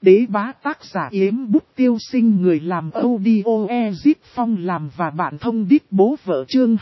Đế bá tác giả Yếm Bút Tiêu Sinh, người làm audio Ezip Phong làm và bạn thông đít bố vợ. Chương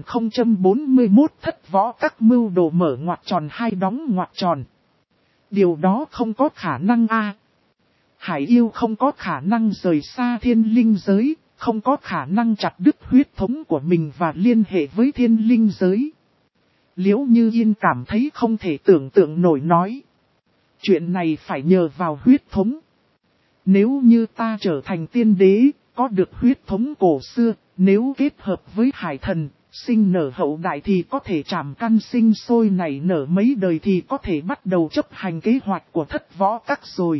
2041 thất võ các mưu đồ mở ngoặc tròn hai đóng ngoặc tròn. Điều đó không có khả năng a. Hải yêu không có khả năng rời xa thiên linh giới, không có khả năng chặt đứt huyết thống của mình và liên hệ với thiên linh giới. Liễu Như Yên cảm thấy không thể tưởng tượng nổi, nói. Chuyện này phải nhờ vào huyết thống. Nếu như ta trở thành tiên đế, có được huyết thống cổ xưa, nếu kết hợp với hải thần, sinh nở hậu đại thì có thể trảm căn sinh sôi nảy nở mấy đời thì có thể bắt đầu chấp hành kế hoạch của thất võ các rồi.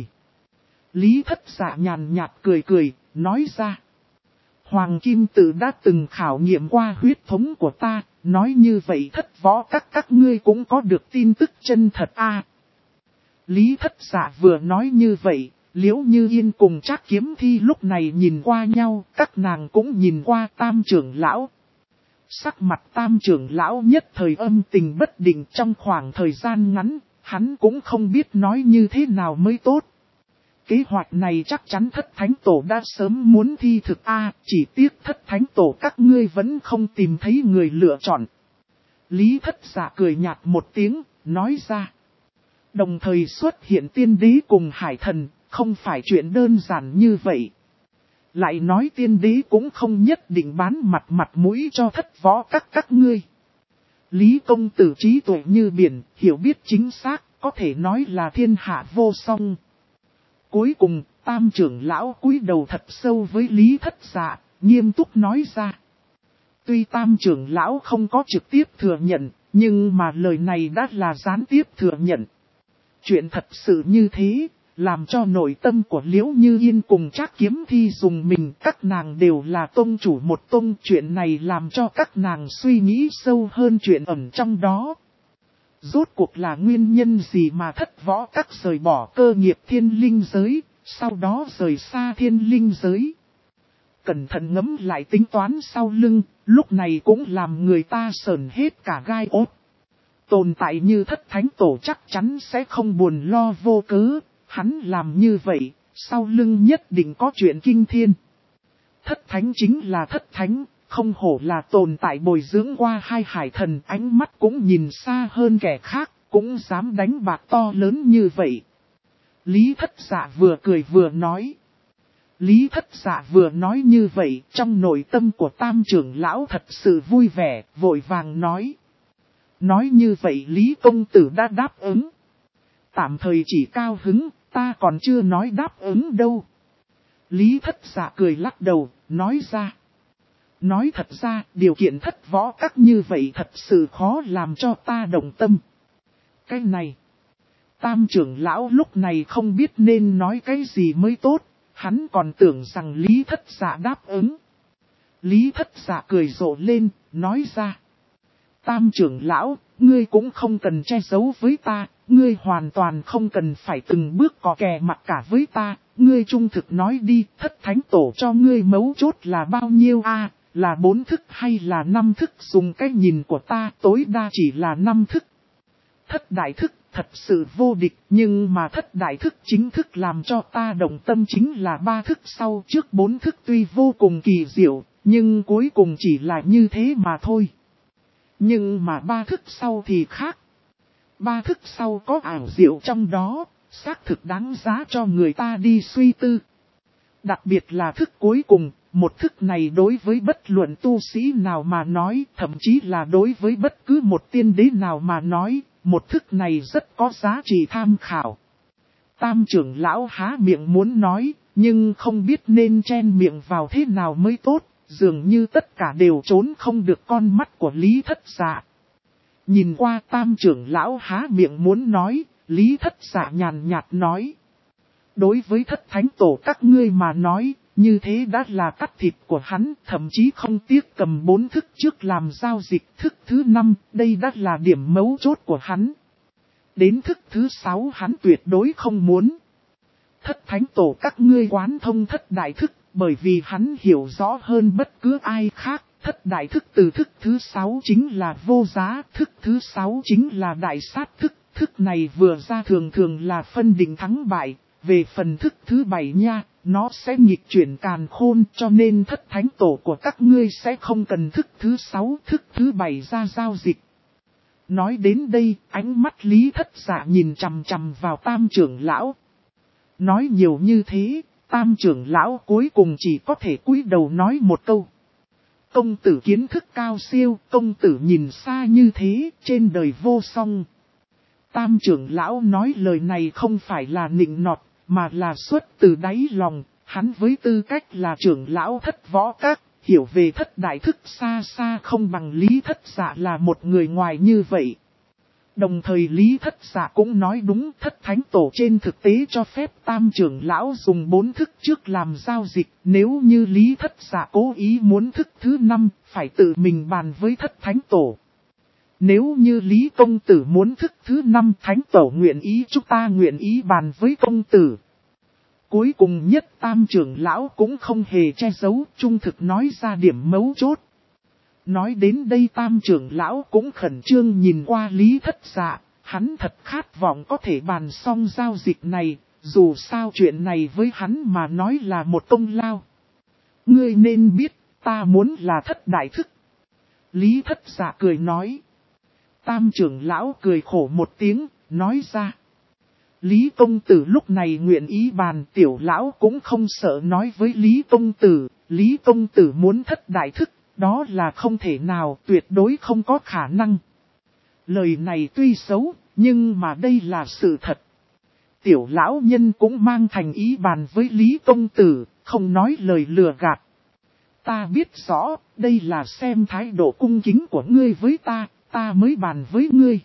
Lý Thất Dạ nhàn nhạt cười cười, nói ra. Hoàng Kim Tử đã từng khảo nghiệm qua huyết thống của ta, nói như vậy thất võ các ngươi cũng có được tin tức chân thật a. Lý Thất Dạ vừa nói như vậy, Liễu Như Yên cùng Trác Kiếm Thi lúc này nhìn qua nhau, các nàng cũng nhìn qua Tam trưởng lão. Sắc mặt Tam trưởng lão nhất thời âm tình bất định, trong khoảng thời gian ngắn, hắn cũng không biết nói như thế nào mới tốt. Kế hoạch này chắc chắn Thất Thánh Tổ đã sớm muốn thi thực a, chỉ tiếc Thất Thánh Tổ các ngươi vẫn không tìm thấy người lựa chọn. Lý Thất Dạ cười nhạt một tiếng, nói ra. Đồng thời xuất hiện tiên đế cùng hải thần, không phải chuyện đơn giản như vậy. Lại nói tiên đế cũng không nhất định bán mặt mũi cho thất võ các ngươi. Lý công tử trí tuệ như biển, hiểu biết chính xác, có thể nói là thiên hạ vô song. Cuối cùng, Tam trưởng lão cúi đầu thật sâu với Lý Thất Dạ, nghiêm túc nói ra. Tuy Tam trưởng lão không có trực tiếp thừa nhận, nhưng mà lời này đã là gián tiếp thừa nhận. Chuyện thật sự như thế, làm cho nội tâm của Liễu Như Yên cùng Trác Kiếm Thi dùng mình, các nàng đều là tông chủ một tông. Chuyện này làm cho các nàng suy nghĩ sâu hơn chuyện ẩn trong đó. Rốt cuộc là nguyên nhân gì mà thất võ các rời bỏ cơ nghiệp thiên linh giới, sau đó rời xa thiên linh giới. Cẩn thận ngẫm lại tính toán sau lưng, lúc này cũng làm người ta sởn hết cả gai ốt. Tồn tại như Thất Thánh Tổ chắc chắn sẽ không buồn lo vô cớ, hắn làm như vậy, sau lưng nhất định có chuyện kinh thiên. Thất Thánh chính là Thất Thánh, không hổ là tồn tại bồi dưỡng qua hai hải thần, ánh mắt cũng nhìn xa hơn kẻ khác, cũng dám đánh bạc to lớn như vậy. Lý Thất Dạ vừa cười vừa nói. Lý Thất Dạ vừa nói như vậy, trong nội tâm của Tam trưởng lão thật sự vui vẻ, vội vàng nói. Nói như vậy Lý công tử đã đáp ứng. Tạm thời chỉ cao hứng, ta còn chưa nói đáp ứng đâu. Lý Thất Dạ cười lắc đầu, nói ra. Nói thật ra, điều kiện thất võ các như vậy thật sự khó làm cho ta động tâm. Cái này, Tam trưởng lão lúc này không biết nên nói cái gì mới tốt, hắn còn tưởng rằng Lý Thất Dạ đáp ứng. Lý Thất Dạ cười rộ lên, nói ra. Tam trưởng lão, ngươi cũng không cần che giấu với ta, ngươi hoàn toàn không cần phải từng bước cò kè mặt cả với ta, ngươi trung thực nói đi, Thất Thánh Tổ cho ngươi mấu chốt là bao nhiêu a, là 4 thức hay là 5 thức, dùng cái nhìn của ta tối đa chỉ là 5 thức. Thất đại thức thật sự vô địch, nhưng mà thất đại thức chính thức làm cho ta động tâm chính là 3 thức sau, trước 4 thức tuy vô cùng kỳ diệu, nhưng cuối cùng chỉ là như thế mà thôi. Nhưng mà 3 thức sau thì khác. 3 thức sau có ảo diệu trong đó, xác thực đáng giá cho người ta đi suy tư. Đặc biệt là thức cuối cùng, một thức này đối với bất luận tu sĩ nào mà nói, thậm chí là đối với bất cứ một tiên đế nào mà nói, một thức này rất có giá trị tham khảo. Tam trưởng lão há miệng muốn nói, nhưng không biết nên chen miệng vào thế nào mới tốt. Dường như tất cả đều trốn không được con mắt của Lý Thất Dạ. Nhìn qua Tam trưởng lão há miệng muốn nói, Lý Thất Dạ nhàn nhạt nói. Đối với Thất Thánh Tổ các ngươi mà nói, như thế đã là cắt thịt của hắn, thậm chí không tiếc cầm 4 thức trước làm giao dịch. Thức thứ 5, đây đã là điểm mấu chốt của hắn. Đến thức thứ 6 hắn tuyệt đối không muốn. Thất Thánh Tổ các ngươi quán thông thất đại thức. Bởi vì hắn hiểu rõ hơn bất cứ ai khác, thất đại thức từ thức thứ 6 chính là vô giá, thức thứ 6 chính là đại sát thức, thức này vừa ra thường thường là phân định thắng bại, Về phần thức thứ 7 nha, nó sẽ nghịch chuyển càn khôn cho nên thất thánh tổ của các ngươi sẽ không cần thức thứ 6, thức thứ 7 ra giao dịch. Nói đến đây, ánh mắt Lý Thất Dạ nhìn chằm chằm vào Tam trưởng lão. Nói nhiều như thế, Tam trưởng lão cuối cùng chỉ có thể cúi đầu nói một câu. Công tử kiến thức cao siêu, công tử nhìn xa như thế, trên đời vô song. Tam trưởng lão nói lời này không phải là nịnh nọt, mà là xuất từ đáy lòng, hắn với tư cách là trưởng lão Thất Võ Các, hiểu về thất đại thức xa xa không bằng Lý Thất Dạ là một người ngoài như vậy. Đồng thời Lý Thất Dạ cũng nói đúng, thất thánh tổ trên thực tế cho phép Tam trưởng lão dùng 4 thức trước làm giao dịch, nếu như Lý Thất Dạ cố ý muốn thức thứ 5, phải tự mình bàn với thất thánh tổ. Nếu như Lý công tử muốn thức thứ 5, thánh tổ nguyện ý, chúng ta nguyện ý bàn với công tử. Cuối cùng nhất Tam trưởng lão cũng không hề che giấu, trung thực nói ra điểm mấu chốt. Nói đến đây Tam trưởng lão cũng khẩn trương nhìn qua Lý Thất Dạ, hắn thật khát vọng có thể bàn xong giao dịch này, dù sao chuyện này với hắn mà nói là một công lao. Ngươi nên biết, ta muốn là thất đại thức. Lý Thất Dạ cười nói. Tam trưởng lão cười khổ một tiếng, nói ra. Lý công tử lúc này nguyện ý bàn, tiểu lão cũng không sợ nói với Lý công tử muốn thất đại thức, đó là không thể nào, tuyệt đối không có khả năng. Lời này tuy xấu, nhưng mà đây là sự thật. Tiểu lão nhân cũng mang thành ý bàn với Lý công tử, không nói lời lừa gạt. Ta biết rõ, đây là xem thái độ cung kính của ngươi với ta mới bàn với ngươi.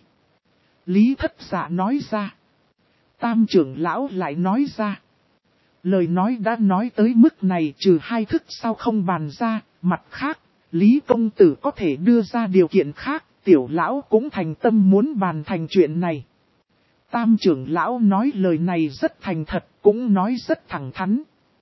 Lý Thất Dạ nói ra. Tam trưởng lão lại nói ra. Lời nói đã nói tới mức này, trừ 2 thức sao không bàn ra, mặt khác, Lý công tử có thể đưa ra điều kiện khác, tiểu lão cũng thành tâm muốn bàn thành chuyện này. Tam trưởng lão nói lời này rất thành thật, cũng nói rất thẳng thắn.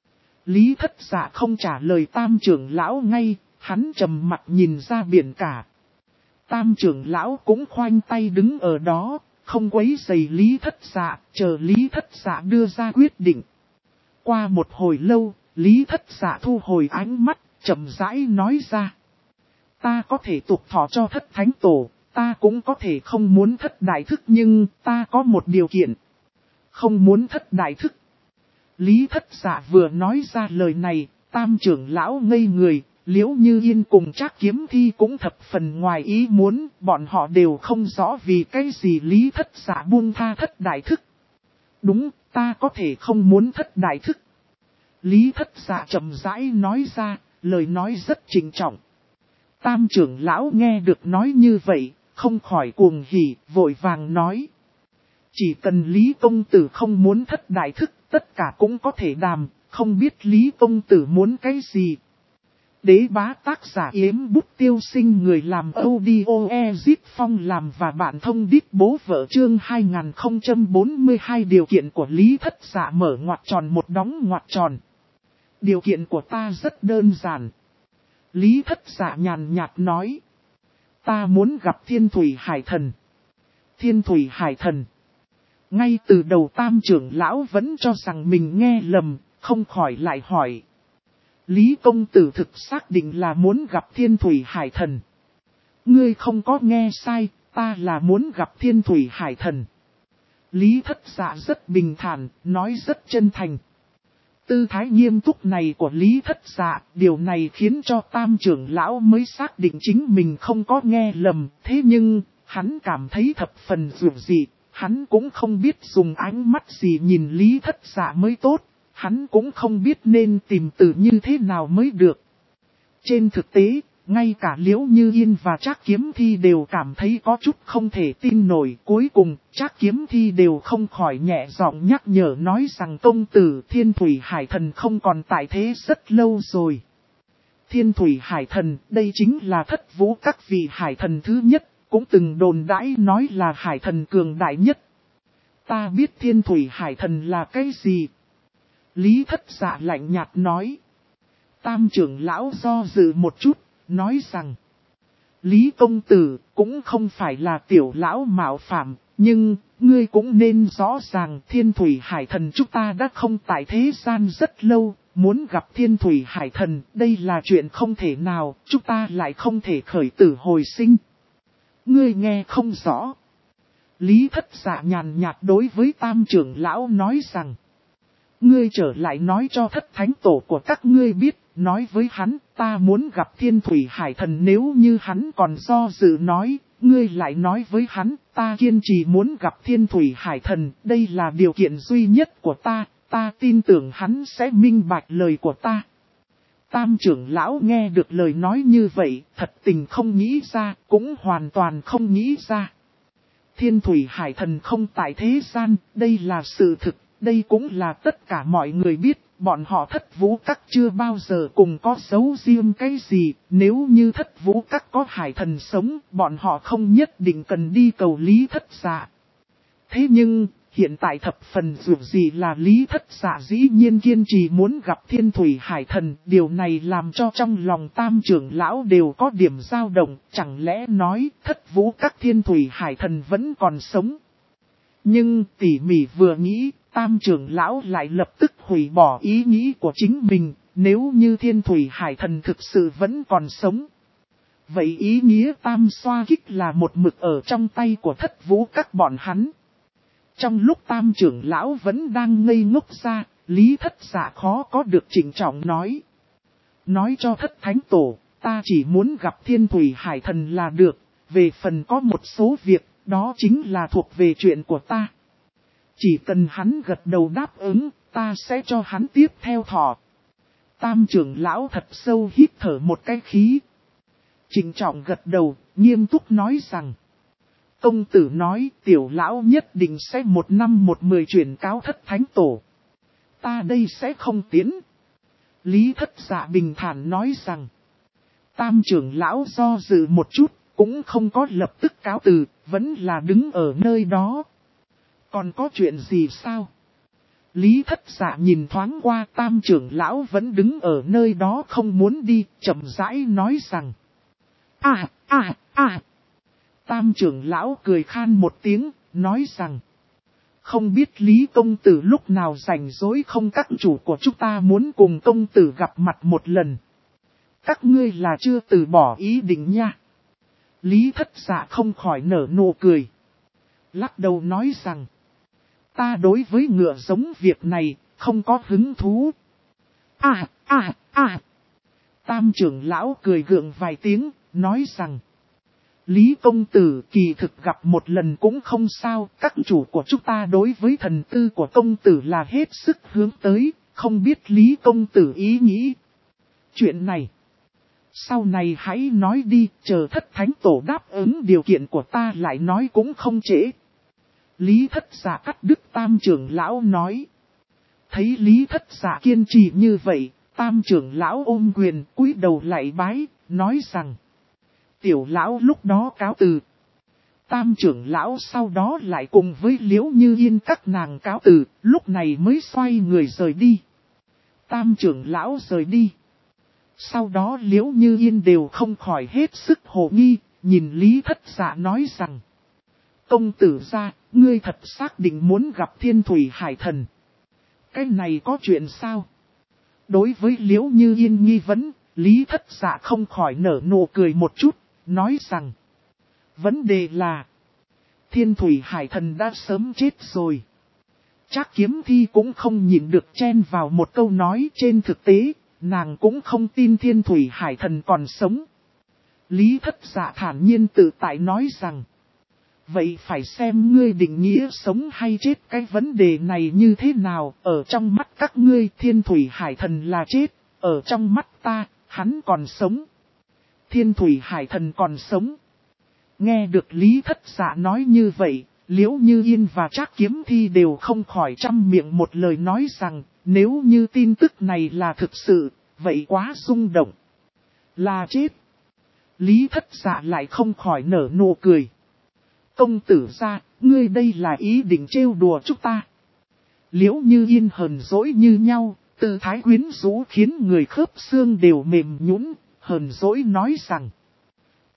Lý Thất Dạ không trả lời Tam trưởng lão ngay, hắn trầm mặt nhìn ra biển cả. Tam trưởng lão cũng khoanh tay đứng ở đó, không quấy rầy Lý Thất Dạ, chờ Lý Thất Dạ đưa ra quyết định. Qua một hồi lâu, Lý Thất Dạ thu hồi ánh mắt, chậm rãi nói ra. Ta có thể tục thọ cho thất thánh tổ, ta cũng có thể không muốn thất đại thức, nhưng ta có một điều kiện. Không muốn thất đại thức. Lý Thất Dạ vừa nói ra lời này, Tam trưởng lão ngây người, Liễu Như Yên cùng Trác Kiếm Thi cũng thập phần ngoài ý muốn, bọn họ đều không rõ vì cái gì Lý Thất Dạ buông tha thất đại thức. Đúng, ta có thể không muốn thất đại thức. Lý Thất Dạ chậm rãi nói ra, lời nói rất trịnh trọng. Tam trưởng lão nghe được nói như vậy, không khỏi cuồng hỉ, vội vàng nói. Chỉ cần Lý công tử không muốn thất đại thức, tất cả cũng có thể đàm, không biết Lý công tử muốn cái gì. Đế bá tác giả Yếm Bút Tiêu Sinh, người làm audio Ezip Phong làm và bạn thông đít bố vợ chương 2042. Điều kiện của Lý Thất Dạ mở ngoặc tròn một đóng ngoặc tròn. Điều kiện của ta rất đơn giản. Lý Thất Dạ nhàn nhạt nói. Ta muốn gặp Thiên Thủy Hải Thần. Thiên Thủy Hải Thần. Ngay từ đầu Tam trưởng lão vẫn cho rằng mình nghe lầm, không khỏi lại hỏi. Lý công tử thực xác định là muốn gặp Thiên Thủy Hải Thần. Ngươi không có nghe sai, ta là muốn gặp Thiên Thủy Hải Thần. Lý Thất Dạ rất bình thản, nói rất chân thành. Tư thái nghiêm túc này của Lý Thất Dạ, điều này khiến cho Tam trưởng lão mới xác định chính mình không có nghe lầm. Thế nhưng, hắn cảm thấy thập phần dường dị, hắn cũng không biết dùng ánh mắt gì nhìn Lý Thất Dạ mới tốt. Hắn cũng không biết nên tìm từ như thế nào mới được. Trên thực tế, ngay cả Liễu Như Yên và Trác Kiếm Thi đều cảm thấy có chút không thể tin nổi. Cuối cùng, Trác Kiếm Thi đều không khỏi nhẹ giọng nhắc nhở nói rằng công tử Thiên Thủy Hải Thần không còn tại thế rất lâu rồi. Thiên Thủy Hải Thần, đây chính là Thất Vũ các vị Hải Thần thứ nhất, cũng từng đồn đãi nói là Hải Thần cường đại nhất. Ta biết Thiên Thủy Hải Thần là cái gì? Lý Thất Dạ lạnh nhạt nói. Tam trưởng lão do dự một chút, nói rằng. Lý công tử cũng không phải là tiểu lão mạo phạm, Nhưng, ngươi cũng nên rõ ràng Thiên Thủy Hải Thần chúng ta đã không tại thế gian rất lâu, muốn gặp Thiên Thủy Hải Thần, đây là chuyện không thể nào, chúng ta lại không thể khởi tử hồi sinh. Ngươi nghe không rõ. Lý Thất Dạ nhàn nhạt đối với Tam trưởng lão nói rằng, ngươi trở lại nói cho Thất Thánh Tổ của các ngươi biết, nói với hắn, ta muốn gặp Thiên Thủy Hải Thần. Nếu như hắn còn do dự nói, ngươi lại nói với hắn, ta kiên trì muốn gặp Thiên Thủy Hải Thần, đây là điều kiện duy nhất của ta tin tưởng hắn sẽ minh bạch lời của ta. Tam trưởng lão nghe được lời nói như vậy, thật tình không nghĩ ra, cũng hoàn toàn không nghĩ ra. Thiên Thủy Hải Thần không tại thế gian, đây là sự thực, đây cũng là tất cả mọi người biết, bọn họ Thất Vũ Các chưa bao giờ cùng có giấu riêng cái gì, nếu như Thất Vũ Các có Hải Thần sống, bọn họ không nhất định cần đi cầu Lý Thất Dạ. Thế nhưng, hiện tại thập phần dù gì là Lý Thất Dạ dĩ nhiên kiên trì muốn gặp Thiên Thủy Hải Thần, điều này làm cho trong lòng Tam trưởng lão đều có điểm dao động, chẳng lẽ nói Thất Vũ Các Thiên Thủy Hải Thần vẫn còn sống. Nhưng tỉ mỉ vừa nghĩ, Tam trưởng lão lại lập tức hủy bỏ ý nghĩ của chính mình, nếu như Thiên Thủy Hải Thần thực sự vẫn còn sống. Vậy ý nghĩa Tam xoa kích là một mực ở trong tay của Thất Vũ Các bọn hắn. Trong lúc Tam trưởng lão vẫn đang ngây ngốc ra, Lý Thất Dạ khó có được chỉnh trọng nói. Nói cho Thất Thánh Tổ, ta chỉ muốn gặp Thiên Thủy Hải Thần là được, về phần có một số việc, đó chính là thuộc về chuyện của ta. Chỉ cần hắn gật đầu đáp ứng, ta sẽ cho hắn tiếp theo thọ. Tam trưởng lão thật sâu hít thở một cái khí. Trịnh trọng gật đầu, nghiêm túc nói rằng. Công tử nói tiểu lão nhất định sẽ 1 năm 10 chuyển cáo Thất Thánh Tổ. Ta đây sẽ không tiến. Lý Thất Dạ bình thản nói rằng. Tam trưởng lão do dự một chút, cũng không có lập tức cáo từ, vẫn là đứng ở nơi đó. Còn có chuyện gì sao? Lý Thất Dạ nhìn thoáng qua Tam trưởng lão vẫn đứng ở nơi đó không muốn đi, chậm rãi nói rằng. Tam trưởng lão cười khan một tiếng, nói rằng. Không biết Lý công tử lúc nào rảnh rỗi không, các chủ của chúng ta muốn cùng công tử gặp mặt một lần. Các ngươi là chưa từ bỏ ý định nha. Lý Thất Dạ không khỏi nở nụ cười. Lắc đầu nói rằng. Ta đối với ngựa giống việc này, không có hứng thú. Tam trưởng lão cười gượng vài tiếng, nói rằng. Lý công tử kỳ thực gặp một lần cũng không sao, các chủ của chúng ta đối với thần tư của công tử là hết sức hướng tới, không biết Lý công tử ý nghĩ. Chuyện này, sau này hãy nói đi, chờ Thất Thánh Tổ đáp ứng điều kiện của ta lại nói cũng không trễ. Lý Thất Dạ cắt đứt Tam trưởng lão nói. Thấy Lý Thất Dạ kiên trì như vậy, Tam trưởng lão ôm quyền cúi đầu lạy bái, nói rằng. Tiểu lão lúc đó cáo từ. Tam trưởng lão sau đó lại cùng với Liễu Như Yên các nàng cáo từ, lúc này mới xoay người rời đi. Tam trưởng lão rời đi. Sau đó Liễu Như Yên đều không khỏi hết sức hồ nghi, nhìn Lý Thất Dạ nói rằng. Công tử gia, ngươi thật xác định muốn gặp Thiên Thủy Hải Thần. Cái này có chuyện sao? Đối với Liễu Như Yên nghi vấn, Lý Thất Dạ không khỏi nở nụ cười một chút, nói rằng. Vấn đề là, Thiên Thủy Hải Thần đã sớm chết rồi. Trác Kiếm Thi cũng không nhịn được chen vào một câu nói, trên thực tế, nàng cũng không tin Thiên Thủy Hải Thần còn sống. Lý Thất Dạ thản nhiên tự tại nói rằng. Vậy phải xem ngươi định nghĩa sống hay chết, cái vấn đề này như thế nào, ở trong mắt các ngươi Thiên Thủy Hải Thần là chết, ở trong mắt ta, hắn còn sống. Thiên Thủy Hải Thần còn sống. Nghe được Lý Thất Dạ nói như vậy, Liễu Như Yên và Trác Kiếm Thi đều không khỏi trăm miệng một lời nói rằng, nếu như tin tức này là thực sự, vậy quá rung động. Là chết. Lý Thất Dạ lại không khỏi nở nụ cười. Công tử gia, ngươi đây là ý định trêu đùa chúng ta. Liễu Như Yên hờn dỗi như nhau, tư thái quyến rũ khiến người khớp xương đều mềm nhũn, hờn dỗi nói rằng.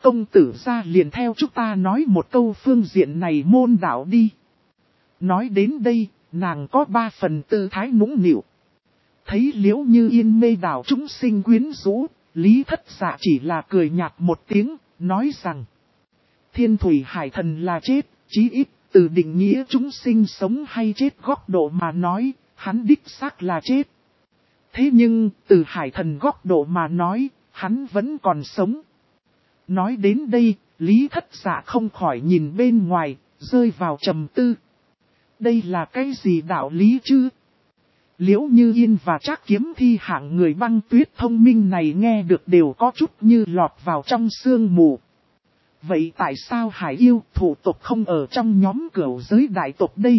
Công tử ra liền theo chúng ta nói một câu phương diện này môn đạo đi. Nói đến đây, nàng có 3 phần tư thái nũng nịu. Thấy Liễu Như Yên mê đảo chúng sinh quyến rũ, Lý Thất Dạ chỉ là cười nhạt một tiếng, nói rằng: Thiên thủy hải thần là chết, chí ít, từ định nghĩa chúng sinh sống hay chết góc độ mà nói, hắn đích xác là chết. Thế nhưng, từ hải thần góc độ mà nói, hắn vẫn còn sống. Nói đến đây, Lý Thất Dạ không khỏi nhìn bên ngoài, rơi vào trầm tư. Đây là cái gì đạo lý chứ? Liễu Như Yên và Trác Kiếm Thi hạng người băng tuyết thông minh này nghe được đều có chút như lọt vào trong sương mù. Vậy tại sao hải yêu thủ tộc không ở trong nhóm cửu giới đại tộc đây?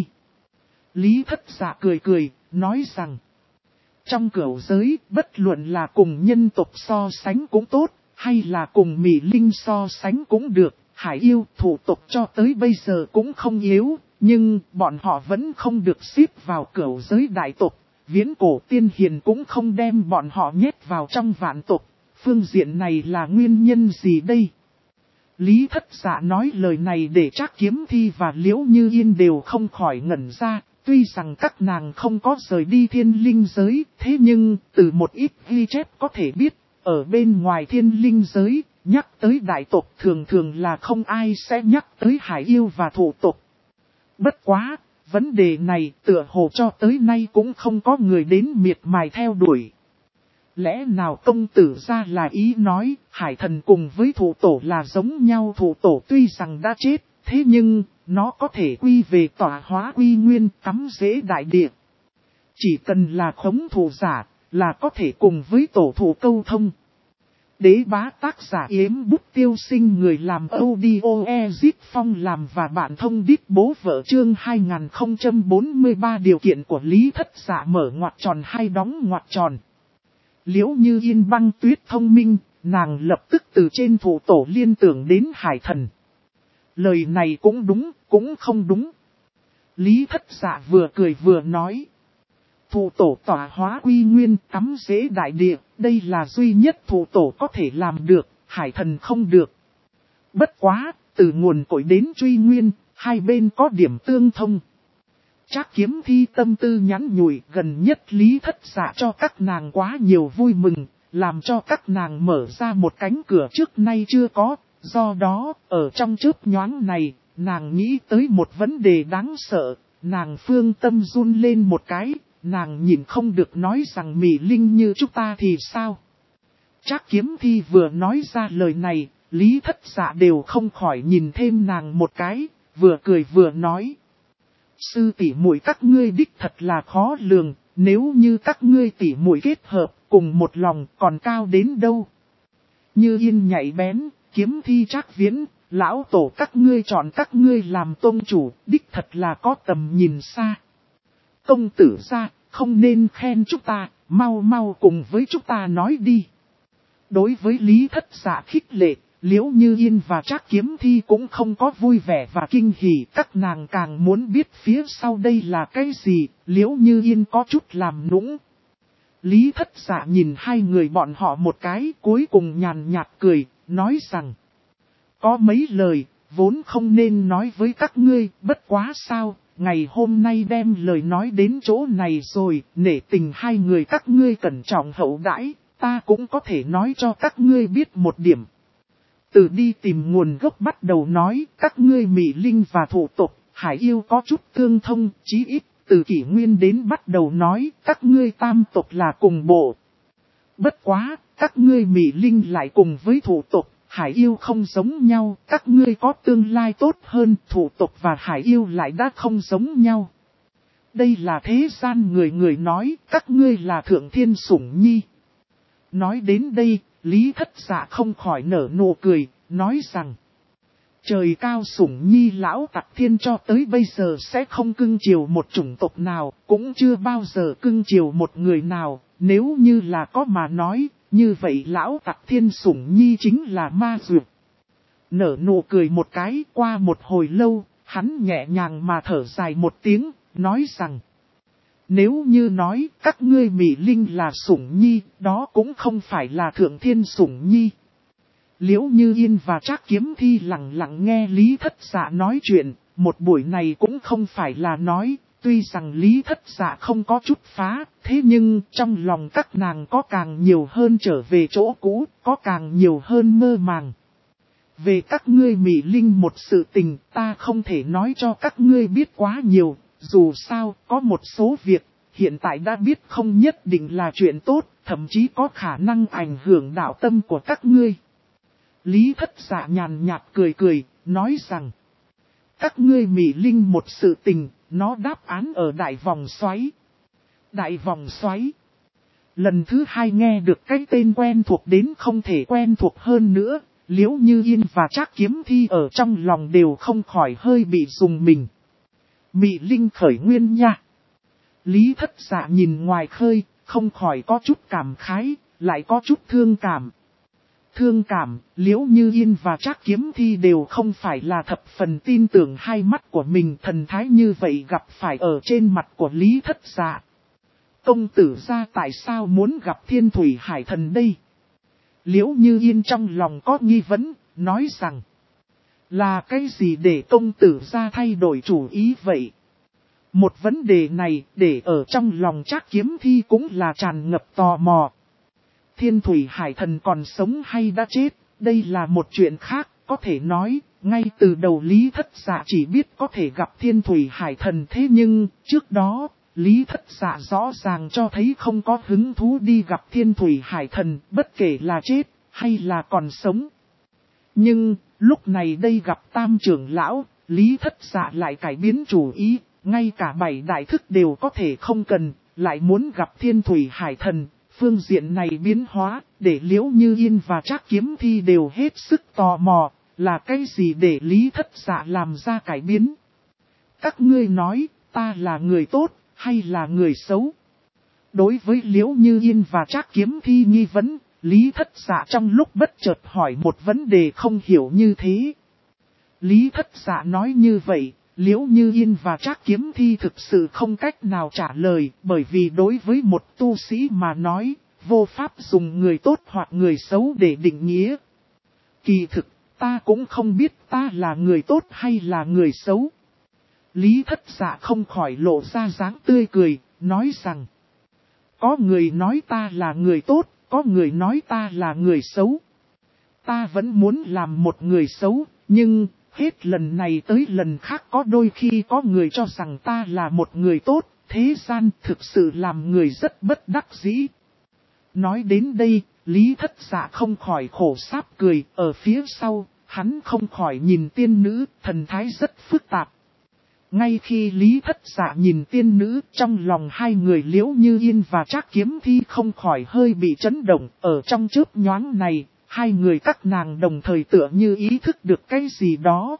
Lý Thất Dạ cười cười, nói rằng: Trong cửu giới, bất luận là cùng nhân tộc so sánh cũng tốt, hay là cùng Mỹ Linh so sánh cũng được, hải yêu thủ tộc cho tới bây giờ cũng không yếu, nhưng bọn họ vẫn không được xếp vào cửu giới đại tộc. Viễn cổ tiên hiền cũng không đem bọn họ nhét vào trong vạn tộc. Phương diện này là nguyên nhân gì đây? Lý Thất Dạ nói lời này để Trác Kiếm Thi và Liễu Như Yên đều không khỏi ngẩn ra. Tuy rằng các nàng không có rời đi thiên linh giới, thế nhưng từ một ít ghi chép có thể biết, ở bên ngoài thiên linh giới, nhắc tới đại tộc thường thường là không ai sẽ nhắc tới hải yêu và thủ tộc. Bất quá, vấn đề này tựa hồ cho tới nay cũng không có người đến miệt mài theo đuổi. Lẽ nào công tử ra là ý nói, hải thần cùng với thủ tổ là giống nhau, thủ tổ tuy rằng đã chết, thế nhưng, nó có thể quy về tọa hóa quy nguyên, cắm rễ đại địa. Chỉ cần là khống thủ giả, là có thể cùng với tổ thủ câu thông. Đế bá tác giả Yếm Bút Tiêu Sinh, người làm audio Ezip Phong làm và bạn thông đít bố vợ chương 2043 điều kiện của Lý Thất Dạ mở ngoặc tròn hay đóng ngoặc tròn. Liễu Như Yên băng tuyết thông minh, nàng lập tức từ trên thủ tổ liên tưởng đến hải thần. Lời này cũng đúng, cũng không đúng. Lý Thất Dạ vừa cười vừa nói: Thủ tổ tỏa hóa quy nguyên, cắm rễ đại địa, đây là duy nhất thủ tổ có thể làm được, hải thần không được. Bất quá, từ nguồn cội đến truy nguyên, hai bên có điểm tương thông. Trác Kiếm Thi tâm tư nhắn nhủi, gần nhất Lý Thất Dạ cho các nàng quá nhiều vui mừng, làm cho các nàng mở ra một cánh cửa trước nay chưa có. Do đó, ở trong chớp nhoáng này, nàng nghĩ tới một vấn đề đáng sợ, nàng phương tâm run lên một cái. Nàng nhìn không được nói rằng Mỹ Linh như chúng ta thì sao? Trác Kiếm Thi vừa nói ra lời này, Lý Thất Dạ đều không khỏi nhìn thêm nàng một cái, vừa cười vừa nói: Sư tỷ muội các ngươi đích thật là khó lường, nếu như các ngươi tỷ muội kết hợp cùng một lòng còn cao đến đâu. Như Yên nhạy bén, Kiếm Thi Trác Viễn, lão tổ các ngươi chọn các ngươi làm tôn chủ, đích thật là có tầm nhìn xa. Công tử ra, không nên khen chúng ta, mau mau cùng với chúng ta nói đi. Đối với Lý Thất Dạ khích lệ, Liễu Như Yên và Trác Kiếm Thi cũng không có vui vẻ và kinh hỉ, các nàng càng muốn biết phía sau đây là cái gì. Liễu Như Yên có chút làm nũng. Lý Thất Dạ nhìn hai người bọn họ một cái, cuối cùng nhàn nhạt cười, nói rằng: Có mấy lời, vốn không nên nói với các ngươi, bất quá sao, ngày hôm nay đem lời nói đến chỗ này rồi, nể tình hai người các ngươi cẩn trọng hậu đãi, ta cũng có thể nói cho các ngươi biết một điểm. Từ đi tìm nguồn gốc bắt đầu nói, các ngươi Mỹ Linh và thủ tộc, hải yêu có chút tương thông, chí ít, từ kỷ nguyên đến bắt đầu nói, các ngươi tam tộc là cùng bộ. Bất quá, các ngươi Mỹ Linh lại cùng với thủ tộc, hải yêu không giống nhau, các ngươi có tương lai tốt hơn, thủ tộc và hải yêu lại đã không giống nhau. Đây là thế gian người người nói, các ngươi là thượng thiên sủng nhi. Nói đến đây, Lý Thất Dạ không khỏi nở nụ cười, nói rằng: Trời cao sủng nhi lão tặc thiên cho tới bây giờ sẽ không cưng chiều một chủng tộc nào, cũng chưa bao giờ cưng chiều một người nào, nếu như là có mà nói, như vậy lão tặc thiên sủng nhi chính là ma dược. Nở nụ cười một cái, qua một hồi lâu, hắn nhẹ nhàng mà thở dài một tiếng, nói rằng: Nếu như nói các ngươi Mỹ Linh là sủng nhi, đó cũng không phải là thượng thiên sủng nhi. Liễu Như Yên và Trác Kiếm Thi lặng lặng nghe Lý Thất Dạ nói chuyện, một buổi này cũng không phải là nói, tuy rằng Lý Thất Dạ không có chút phá, thế nhưng trong lòng các nàng có càng nhiều hơn trở về chỗ cũ, có càng nhiều hơn mơ màng. Về các ngươi Mỹ Linh một sự tình ta không thể nói cho các ngươi biết quá nhiều, dù sao có một số việc hiện tại đã biết không nhất định là chuyện tốt, thậm chí có khả năng ảnh hưởng đạo tâm của các ngươi. Lý Thất Dạ nhàn nhạt cười cười, nói rằng, các ngươi Mỹ Linh một sự tình, nó đáp án ở đại vòng xoáy. Đại vòng xoáy. Lần thứ hai nghe được cái tên quen thuộc đến không thể quen thuộc hơn nữa, Liễu Như Yên và Trác Kiếm Thi ở trong lòng đều không khỏi hơi bị rùng mình. Mỹ Linh khởi nguyên nha. Lý Thất Dạ nhìn ngoài khơi, không khỏi có chút cảm khái, lại có chút thương cảm. Thương cảm, Liễu Như Yên và Trác Kiếm Thi đều không phải là thập phần tin tưởng hai mắt của mình, thần thái như vậy gặp phải ở trên mặt của Lý Thất Dạ. Công tử gia tại sao muốn gặp Thiên Thủy Hải Thần đây? Liễu Như Yên trong lòng có nghi vấn, nói rằng, là cái gì để công tử gia thay đổi chủ ý vậy? Một vấn đề này để ở trong lòng Trác Kiếm Thi cũng là tràn ngập tò mò. Thiên Thủy Hải Thần còn sống hay đã chết, đây là một chuyện khác, có thể nói, ngay từ đầu Lý Thất Dạ chỉ biết có thể gặp Thiên Thủy Hải Thần, thế nhưng, trước đó, Lý Thất Dạ rõ ràng cho thấy không có hứng thú đi gặp Thiên Thủy Hải Thần, bất kể là chết, hay là còn sống. Nhưng, lúc này đây gặp Tam trưởng lão, Lý Thất Dạ lại cải biến chủ ý, ngay cả 7 đại thức đều có thể không cần, lại muốn gặp Thiên Thủy Hải Thần. Phương diện này biến hóa, để Liễu Như Yên và Trác Kiếm Thi đều hết sức tò mò, là cái gì để Lý Thất Dạ làm ra cải biến. Các ngươi nói, ta là người tốt, hay là người xấu? Đối với Liễu Như Yên và Trác Kiếm Thi nghi vấn, Lý Thất Dạ trong lúc bất chợt hỏi một vấn đề không hiểu như thế. Lý Thất Dạ nói như vậy, Liễu Như Yên và Trác Kiếm Thi thực sự không cách nào trả lời, bởi vì đối với một tu sĩ mà nói, vô pháp dùng người tốt hoặc người xấu để định nghĩa. Kỳ thực, ta cũng không biết ta là người tốt hay là người xấu. Lý Thất Dạ không khỏi lộ ra dáng tươi cười, nói rằng, có người nói ta là người tốt, có người nói ta là người xấu. Ta vẫn muốn làm một người xấu, nhưng hết lần này tới lần khác có đôi khi có người cho rằng ta là một người tốt, thế gian thực sự làm người rất bất đắc dĩ. Nói đến đây, Lý Thất Dạ không khỏi khổ sáp cười, ở phía sau, hắn không khỏi nhìn tiên nữ, thần thái rất phức tạp. Ngay khi Lý Thất Dạ nhìn tiên nữ, trong lòng hai người Liễu Như Yên và Trác Kiếm Thi không khỏi hơi bị chấn động, ở trong chớp nhoáng này. Hai người các nàng đồng thời tựa như ý thức được cái gì đó.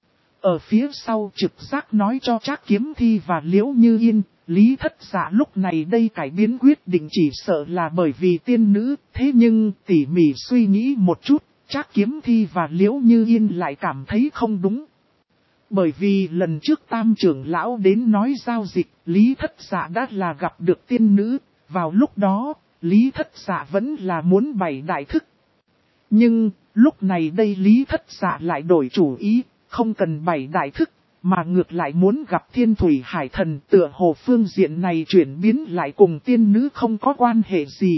Ở phía sau trực giác nói cho Trác Kiếm Thi và Liễu Như Yên, Lý Thất Dạ lúc này đây cải biến quyết định chỉ sợ là bởi vì tiên nữ, thế nhưng tỉ mỉ suy nghĩ một chút, Trác Kiếm Thi và Liễu Như Yên lại cảm thấy không đúng. Bởi vì lần trước Tam trưởng lão đến nói giao dịch, Lý Thất Dạ đã là gặp được tiên nữ, vào lúc đó, Lý Thất Dạ vẫn là muốn bày đại thức. Nhưng, lúc này đây Lý Thất Dạ lại đổi chủ ý, không cần 7 đại thức, mà ngược lại muốn gặp Thiên Thủy Hải Thần, tựa hồ phương diện này chuyển biến lại cùng tiên nữ không có quan hệ gì.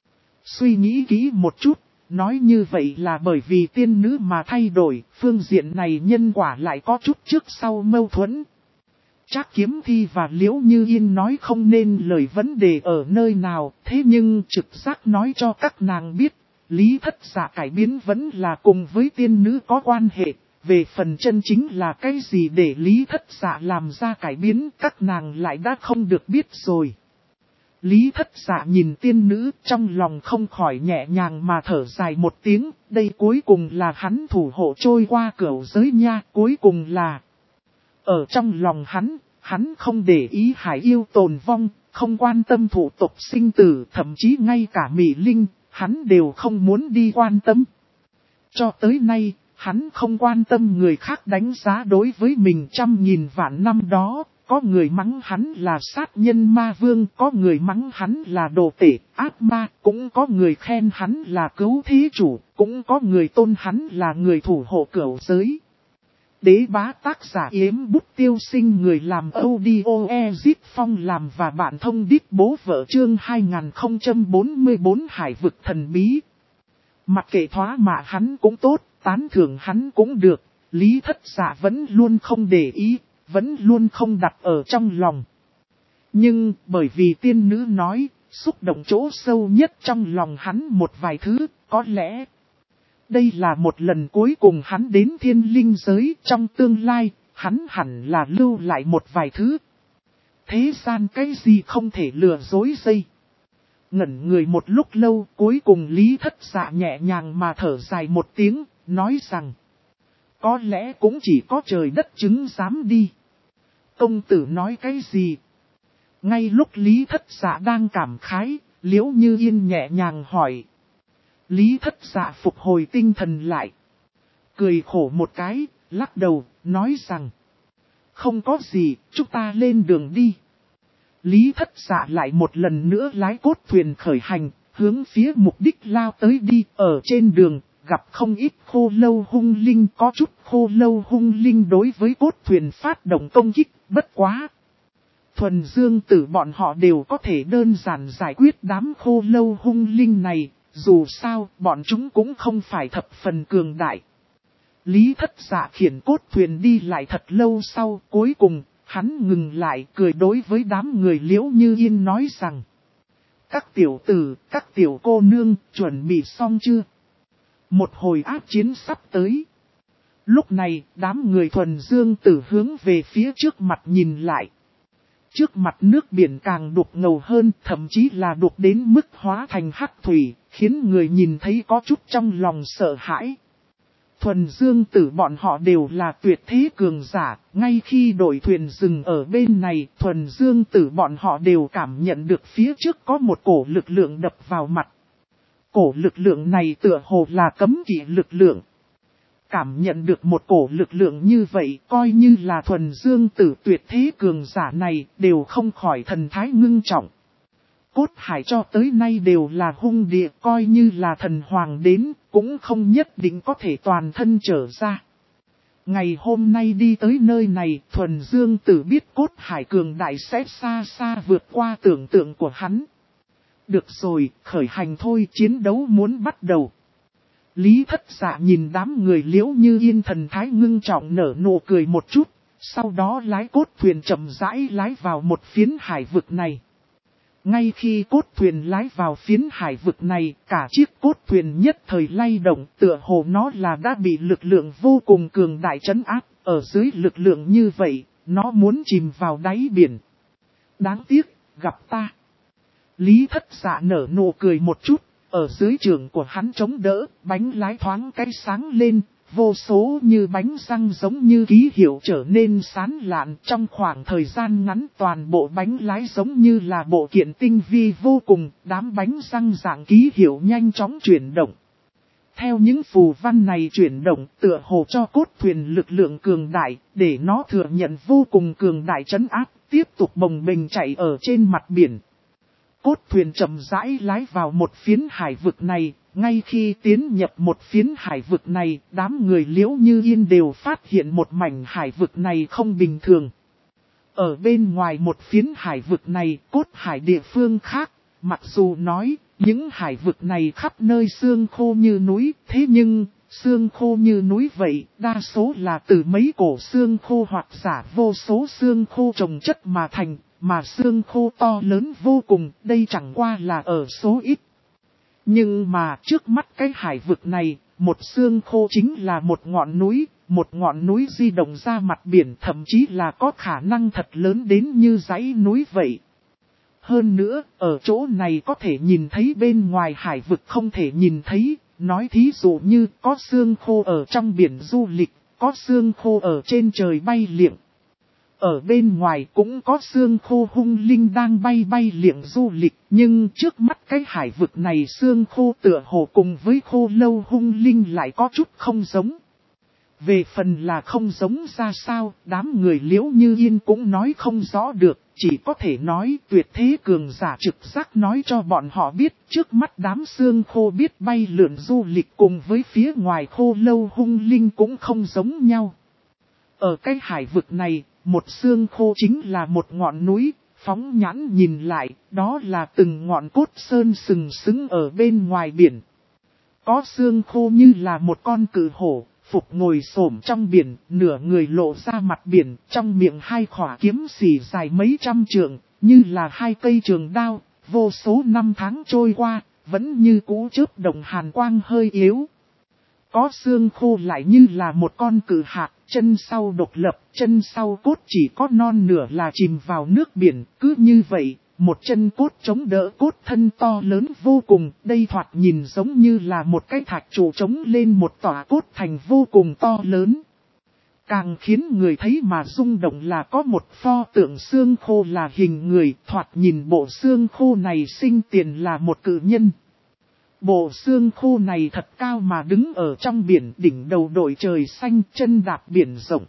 Suy nghĩ kỹ một chút, nói như vậy là bởi vì tiên nữ mà thay đổi, phương diện này nhân quả lại có chút trước sau mâu thuẫn. Trác Kiếm Thi và Liễu Như Yên nói không nên lời vấn đề ở nơi nào, thế nhưng trực giác nói cho các nàng biết. Lý Thất Dạ cải biến vẫn là cùng với tiên nữ có quan hệ, về phần chân chính là cái gì để Lý Thất Dạ làm ra cải biến các nàng lại đã không được biết rồi. Lý Thất Dạ nhìn tiên nữ trong lòng không khỏi nhẹ nhàng mà thở dài một tiếng, đây cuối cùng là hắn thủ hộ trôi qua cửu giới nha, cuối cùng là. Ở trong lòng hắn không để ý hải yêu tồn vong, không quan tâm thủ tục sinh tử, thậm chí ngay cả Mỹ Linh. Hắn đều không muốn đi quan tâm. Cho tới nay, hắn không quan tâm người khác đánh giá đối với mình 100.000 vạn năm đó, có người mắng hắn là sát nhân ma vương, có người mắng hắn là đồ tể, ác ma, cũng có người khen hắn là cứu thế chủ, cũng có người tôn hắn là người thủ hộ cửu giới. Đế bá tác giả Yếm Bút Tiêu Sinh, người làm audio Ezit Phong làm và bạn thông đít bố vợ, chương 2044 Hải vực thần bí. Mặc kệ thoá mạ hắn cũng tốt, tán thưởng hắn cũng được, Lý Thất Dạ vẫn luôn không để ý, vẫn luôn không đặt ở trong lòng. Nhưng bởi vì tiên nữ nói, xúc động chỗ sâu nhất trong lòng hắn một vài thứ, có lẽ đây là một lần cuối cùng hắn đến thiên linh giới, trong tương lai, hắn hẳn là lưu lại một vài thứ. Thế gian cái gì không thể lừa dối dây. Ngẩn người một lúc lâu, cuối cùng Lý Thất Dạ nhẹ nhàng mà thở dài một tiếng, nói rằng có lẽ cũng chỉ có trời đất chứng giám đi. Công tử nói cái gì? Ngay lúc Lý Thất Dạ đang cảm khái, Liễu Như Yên nhẹ nhàng hỏi. Lý Thất Dạ phục hồi tinh thần lại. Cười khổ một cái, lắc đầu, nói rằng không có gì, chúng ta lên đường đi. Lý Thất Dạ lại một lần nữa lái cốt thuyền khởi hành, hướng phía mục đích lao tới đi. Ở trên đường, gặp không ít khô lâu hung linh, có chút khô lâu hung linh đối với cốt thuyền phát động công kích, bất quá. Thuần Dương Tử bọn họ đều có thể đơn giản giải quyết đám khô lâu hung linh này, dù sao bọn chúng cũng không phải thập phần cường đại. Lý Thất Dạ khiển cốt thuyền đi lại thật lâu sau, cuối cùng, hắn ngừng lại cười đối với đám người Liễu Như Yên nói rằng: các tiểu tử, các tiểu cô nương, chuẩn bị xong chưa? Một hồi ác chiến sắp tới. Lúc này, đám người Thuần Dương Tử hướng về phía trước mặt nhìn lại. Trước mặt nước biển càng đục ngầu hơn, thậm chí là đục đến mức hóa thành hắc thủy, khiến người nhìn thấy có chút trong lòng sợ hãi. Thuần Dương Tử bọn họ đều là tuyệt thế cường giả, ngay khi đội thuyền dừng ở bên này, Thuần Dương Tử bọn họ đều cảm nhận được phía trước có một cổ lực lượng đập vào mặt. Cổ lực lượng này tựa hồ là cấm kỵ lực lượng. Cảm nhận được một cổ lực lượng như vậy, coi như là Thuần Dương Tử tuyệt thế cường giả này, đều không khỏi thần thái ngưng trọng. Cốt hải cho tới nay đều là hung địa, coi như là thần hoàng đến, cũng không nhất định có thể toàn thân trở ra. Ngày hôm nay đi tới nơi này, Thuần Dương Tử biết cốt hải cường đại sẽ xa xa vượt qua tưởng tượng của hắn. Được rồi, khởi hành thôi, chiến đấu muốn bắt đầu. Lý Thất Dạ nhìn đám người Liễu Như Yên thần thái ngưng trọng nở nụ cười một chút, sau đó lái cốt thuyền chậm rãi lái vào một phiến hải vực này. Ngay khi cốt thuyền lái vào phiến hải vực này, cả chiếc cốt thuyền nhất thời lay động, tựa hồ nó là đã bị lực lượng vô cùng cường đại trấn áp, ở dưới lực lượng như vậy, nó muốn chìm vào đáy biển. Đáng tiếc, gặp ta. Lý Thất Dạ nở nụ cười một chút, ở dưới trường của hắn chống đỡ, bánh lái thoáng cái sáng lên, vô số như bánh răng giống như ký hiệu trở nên sán lạn. Trong khoảng thời gian ngắn toàn bộ bánh lái giống như là bộ kiện tinh vi vô cùng, đám bánh răng dạng ký hiệu nhanh chóng chuyển động. Theo những phù văn này chuyển động tựa hồ cho cốt thuyền lực lượng cường đại, để nó thừa nhận vô cùng cường đại trấn áp, tiếp tục bồng bềnh chạy ở trên mặt biển. Cốt thuyền chậm rãi lái vào một phiến hải vực này, ngay khi tiến nhập một phiến hải vực này, đám người Liễu Như Yên đều phát hiện một mảnh hải vực này không bình thường. Ở bên ngoài một phiến hải vực này, cốt hải địa phương khác, mặc dù nói, những hải vực này khắp nơi xương khô như núi, thế nhưng, xương khô như núi vậy, đa số là từ mấy cổ xương khô hoặc giả vô số xương khô trồng chất mà thành. Mà xương khô to lớn vô cùng, đây chẳng qua là ở số ít. Nhưng mà trước mắt cái hải vực này, một xương khô chính là một ngọn núi di động ra mặt biển, thậm chí là có khả năng thật lớn đến như dãy núi vậy. Hơn nữa, ở chỗ này có thể nhìn thấy bên ngoài hải vực không thể nhìn thấy, nói thí dụ như có xương khô ở trong biển du lịch, có xương khô ở trên trời bay liệng. Ở bên ngoài cũng có xương khô hung linh đang bay liệng du lịch, nhưng trước mắt cái hải vực này xương khô tựa hồ cùng với khô lâu hung linh lại có chút không giống. Về phần là không giống ra sao, đám người Liễu Như Yên cũng nói không rõ được, chỉ có thể nói tuyệt thế cường giả trực giác nói cho bọn họ biết trước mắt đám xương khô biết bay lượn du lịch cùng với phía ngoài khô lâu hung linh cũng không giống nhau. Ở cái hải vực này, một xương khô chính là một ngọn núi, phóng nhãn nhìn lại, đó là từng ngọn cốt sơn sừng sững ở bên ngoài biển. Có xương khô như là một con cự hổ, phục ngồi xổm trong biển, nửa người lộ ra mặt biển, trong miệng hai khỏa kiếm xỉ dài mấy trăm trượng, như là hai cây trường đao, vô số năm tháng trôi qua, vẫn như cũ chớp đồng hàn quang hơi yếu. Có xương khô lại như là một con cự hạc, chân sau độc lập, chân sau cốt chỉ có non nửa là chìm vào nước biển, cứ như vậy, một chân cốt chống đỡ cốt thân to lớn vô cùng, đây thoạt nhìn giống như là một cái thạch trụ chống lên một tòa cốt thành vô cùng to lớn. Càng khiến người thấy mà rung động là có một pho tượng xương khô là hình người, thoạt nhìn bộ xương khô này sinh tiền là một cự nhân. Bộ xương khô này thật cao mà đứng ở trong biển, đỉnh đầu đội trời xanh, chân đạp biển rộng.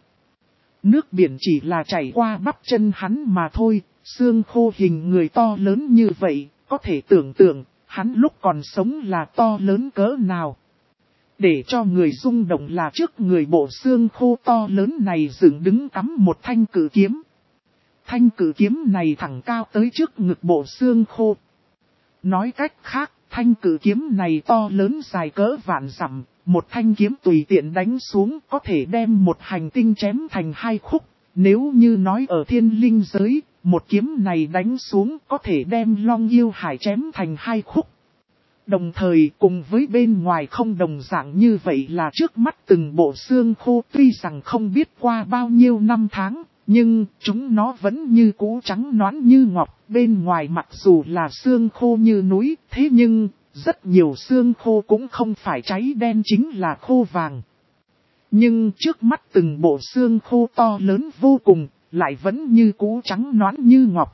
Nước biển chỉ là chảy qua bắp chân hắn mà thôi, xương khô hình người to lớn như vậy, có thể tưởng tượng, hắn lúc còn sống là to lớn cỡ nào. Để cho người rung động là trước người bộ xương khô to lớn này dựng đứng cắm một thanh cử kiếm. Thanh cử kiếm này thẳng cao tới trước ngực bộ xương khô. Nói cách khác, thanh cử kiếm này to lớn dài cỡ vạn dặm, một thanh kiếm tùy tiện đánh xuống có thể đem một hành tinh chém thành hai khúc. Nếu như nói ở thiên linh giới, một kiếm này đánh xuống có thể đem Long Yêu Hải chém thành hai khúc. Đồng thời cùng với bên ngoài không đồng dạng như vậy là trước mắt từng bộ xương khô tuy rằng không biết qua bao nhiêu năm tháng, nhưng chúng nó vẫn như cũ trắng nõn như ngọc, bên ngoài mặc dù là xương khô như núi, thế nhưng rất nhiều xương khô cũng không phải cháy đen chính là khô vàng. Nhưng trước mắt từng bộ xương khô to lớn vô cùng, lại vẫn như cũ trắng nõn như ngọc.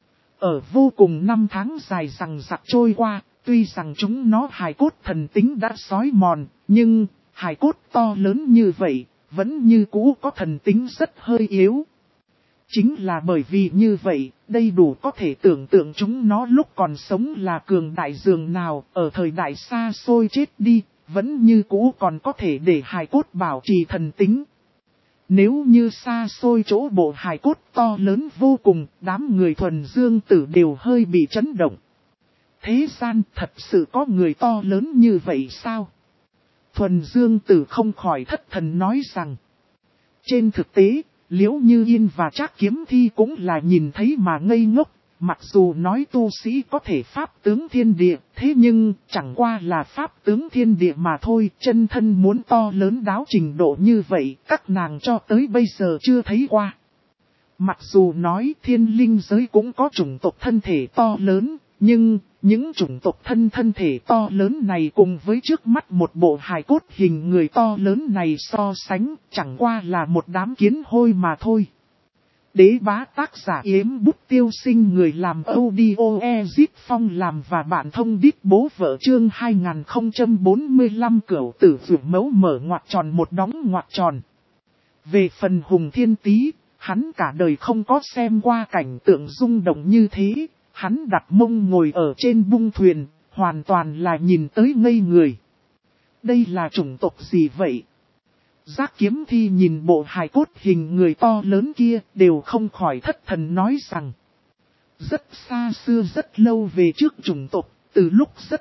Ở vô cùng năm tháng dài rằng rặc trôi qua, tuy rằng chúng nó hài cốt thần tính đã xói mòn, nhưng hài cốt to lớn như vậy, vẫn như cũ có thần tính rất hơi yếu. Chính là bởi vì như vậy, đây đủ có thể tưởng tượng chúng nó lúc còn sống là cường đại dường nào, ở thời đại xa xôi chết đi, vẫn như cũ còn có thể để hài cốt bảo trì thần tính. Nếu như xa xôi chỗ bộ hài cốt to lớn vô cùng, đám người thuần dương tử đều hơi bị chấn động. Thế gian thật sự có người to lớn như vậy sao? Thuần dương tử không khỏi thất thần nói rằng. Trên thực tế, Liễu Như Yên và Trác Kiếm Thi cũng là nhìn thấy mà ngây ngốc. Mặc dù nói tu sĩ có thể pháp tướng thiên địa, thế nhưng chẳng qua là pháp tướng thiên địa mà thôi. Chân thân muốn to lớn đáo trình độ như vậy, các nàng cho tới bây giờ chưa thấy qua. Mặc dù nói thiên linh giới cũng có chủng tộc thân thể to lớn, nhưng những chủng tộc thân thể to lớn này cùng với trước mắt một bộ hài cốt hình người to lớn này so sánh, chẳng qua là một đám kiến hôi mà thôi. Đế bá tác giả Yếm Bút Tiêu Sinh, người làm audio Ezip Phong làm và bạn thông đít bố vợ chương 2045 cửu tử vượt mẫu mở ngoặc tròn một đóng ngoặc tròn. Về phần Hùng Thiên Tý, hắn cả đời không có xem qua cảnh tượng rung động như thế, hắn đặt mông ngồi ở trên bung thuyền, hoàn toàn là nhìn tới ngây người. Đây là chủng tộc gì vậy? Giác Kiếm Thi nhìn bộ hài cốt hình người to lớn kia, đều không khỏi thất thần nói rằng. Rất xa xưa rất lâu về trước chủng tộc, từ lúc rất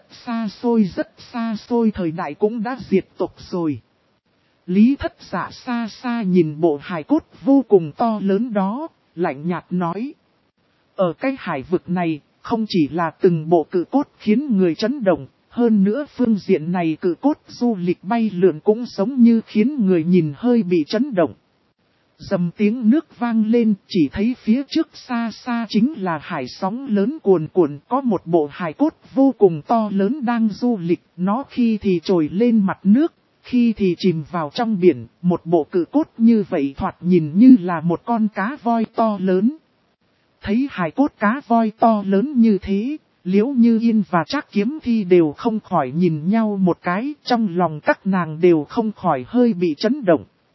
xa xôi thời đại cũng đã diệt tộc rồi. Lý Thất Dạ xa xa nhìn bộ hài cốt vô cùng to lớn đó, lạnh nhạt nói. Ở cái hải vực này, không chỉ là từng bộ cự cốt khiến người chấn động, hơn nữa phương diện này cự cốt du lịch bay lượn cũng giống như khiến người nhìn hơi bị chấn động. Dầm tiếng nước vang lên, chỉ thấy phía trước xa xa chính là hải sóng lớn cuồn cuộn, có một bộ hài cốt vô cùng to lớn đang du lịch, nó khi thì trồi lên mặt nước, khi thì chìm vào trong biển, một bộ cự cốt như vậy thoạt nhìn như là một con cá voi to lớn. Thấy hài cốt cá voi to lớn như thế, Liễu Như Yên và Trác Kiếm Thi đều không khỏi nhìn nhau một cái, trong lòng các nàng đều không khỏi hơi bị chấn động.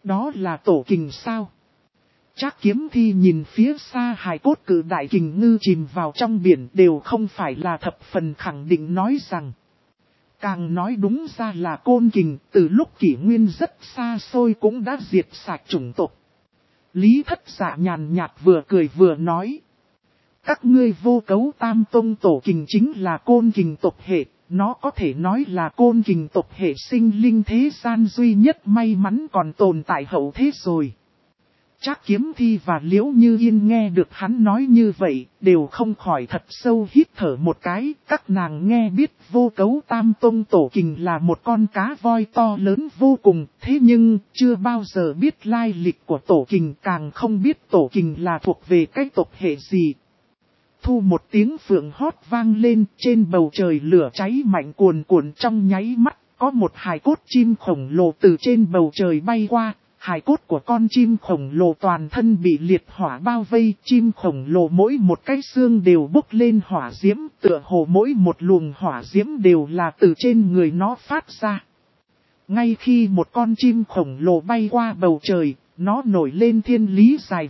Đó là tổ kình sao? Trác Kiếm Thi nhìn phía xa hài cốt cự đại kình ngư chìm vào trong biển đều không phải là thập phần khẳng định nói rằng. Càng nói đúng ra là côn kình từ lúc kỷ nguyên rất xa xôi cũng đã diệt sạch chủng tộc. Lý Thất Dạ nhàn nhạt vừa cười vừa nói. Các ngươi vô cấu tam tông tổ kình chính là côn kình tộc hệ, nó có thể nói là côn kình tộc hệ sinh linh thế gian duy nhất may mắn còn tồn tại hậu thế rồi. Trác Kiếm Thi và Liễu Như Yên nghe được hắn nói như vậy, đều không khỏi thật sâu hít thở một cái. Các nàng nghe biết vô cấu tam tông tổ kình là một con cá voi to lớn vô cùng, thế nhưng chưa bao giờ biết lai lịch của tổ kình, càng không biết tổ kình là thuộc về cái tộc hệ gì. Thu một tiếng phượng hót vang lên, trên bầu trời lửa cháy mạnh cuồn cuộn trong nháy mắt, có một hài cốt chim khổng lồ từ trên bầu trời bay qua. Hài cốt của con chim khổng lồ toàn thân bị liệt hỏa bao vây, chim khổng lồ mỗi một cái xương đều bốc lên hỏa diễm, tựa hồ mỗi một luồng hỏa diễm đều là từ trên người nó phát ra. Ngay khi một con chim khổng lồ bay qua bầu trời, nó nổi lên thiên lý dài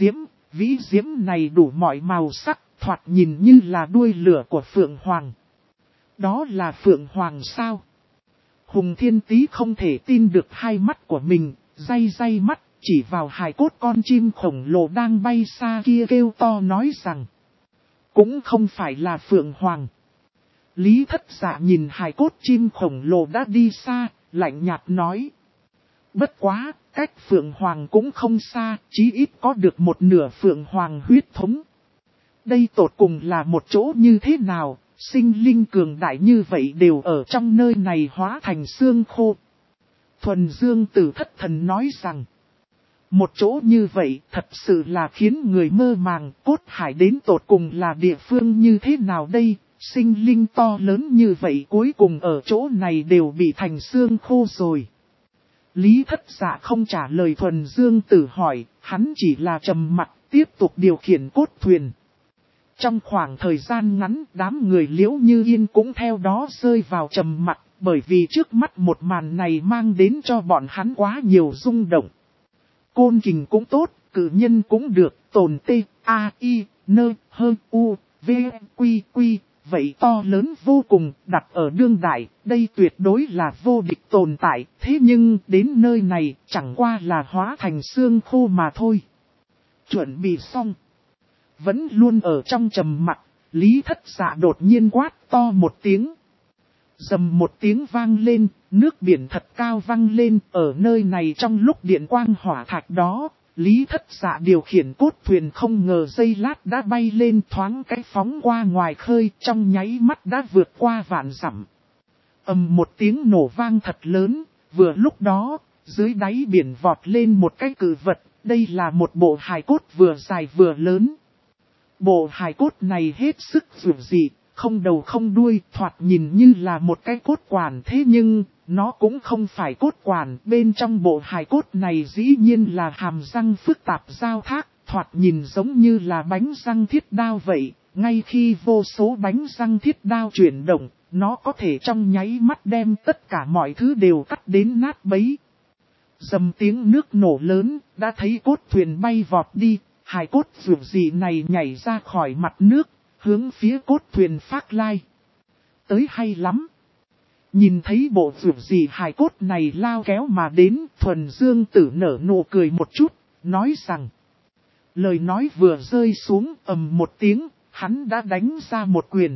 vĩ diễm này đủ mọi màu sắc, thoạt nhìn như là đuôi lửa của Phượng Hoàng. Đó là Phượng Hoàng sao? Hùng Thiên Tý không thể tin được hai mắt của mình. Day mắt, chỉ vào hài cốt con chim khổng lồ đang bay xa kia kêu to nói rằng. Cũng không phải là Phượng Hoàng. Lý Thất Dạ nhìn hài cốt chim khổng lồ đã đi xa, lạnh nhạt nói. Bất quá, cách Phượng Hoàng cũng không xa, chí ít có được một nửa Phượng Hoàng huyết thống. Đây tột cùng là một chỗ như thế nào, sinh linh cường đại như vậy đều ở trong nơi này hóa thành xương khô. Thuần Dương Tử thất thần nói rằng, một chỗ như vậy thật sự là khiến người mơ màng, cốt hải đến tột cùng là địa phương như thế nào đây, sinh linh to lớn như vậy cuối cùng ở chỗ này đều bị thành xương khô rồi. Lý Thất Dạ không trả lời Thuần Dương Tử hỏi, hắn chỉ là trầm mặc tiếp tục điều khiển cốt thuyền. Trong khoảng thời gian ngắn, đám người Liễu Như Yên cũng theo đó rơi vào trầm mặc. Bởi vì trước mắt một màn này mang đến cho bọn hắn quá nhiều rung động. Côn kình cũng tốt, cử nhân cũng được, tồn T-A-I-N-H-U-V-Q-Q, vậy to lớn vô cùng, đặt ở đương đại, đây tuyệt đối là vô địch tồn tại, thế nhưng đến nơi này chẳng qua là hóa thành xương khô mà thôi. Chuẩn bị xong. Vẫn luôn ở trong trầm mặc, Lý Thất Dạ đột nhiên quát to một tiếng. Rầm một tiếng vang lên, nước biển thật cao vang lên, ở nơi này trong lúc điện quang hỏa thạch đó, Lý Thất Dạ điều khiển cốt thuyền không ngờ giây lát đã bay lên thoáng cái phóng qua ngoài khơi, trong nháy mắt đã vượt qua vạn dặm. Ầm một tiếng nổ vang thật lớn, vừa lúc đó, dưới đáy biển vọt lên một cái cự vật, đây là một bộ hài cốt vừa dài vừa lớn. Bộ hài cốt này hết sức dữ dị. Không đầu không đuôi, thoạt nhìn như là một cái cốt quản, thế nhưng, nó cũng không phải cốt quản. Bên trong bộ hài cốt này dĩ nhiên là hàm răng phức tạp giao thác, thoạt nhìn giống như là bánh răng thiết đao vậy. Ngay khi vô số bánh răng thiết đao chuyển động, nó có thể trong nháy mắt đem tất cả mọi thứ đều cắt đến nát bấy. Dầm tiếng nước nổ lớn, đã thấy cốt thuyền bay vọt đi, hài cốt dữ dị này nhảy ra khỏi mặt nước. Hướng phía cốt thuyền phát lai. Tới hay lắm. Nhìn thấy bộ dữ dị hài cốt này lao kéo mà đến, Thuần Dương Tử nở nụ cười một chút, nói rằng. Lời nói vừa rơi xuống, ầm một tiếng, hắn đã đánh ra một quyền.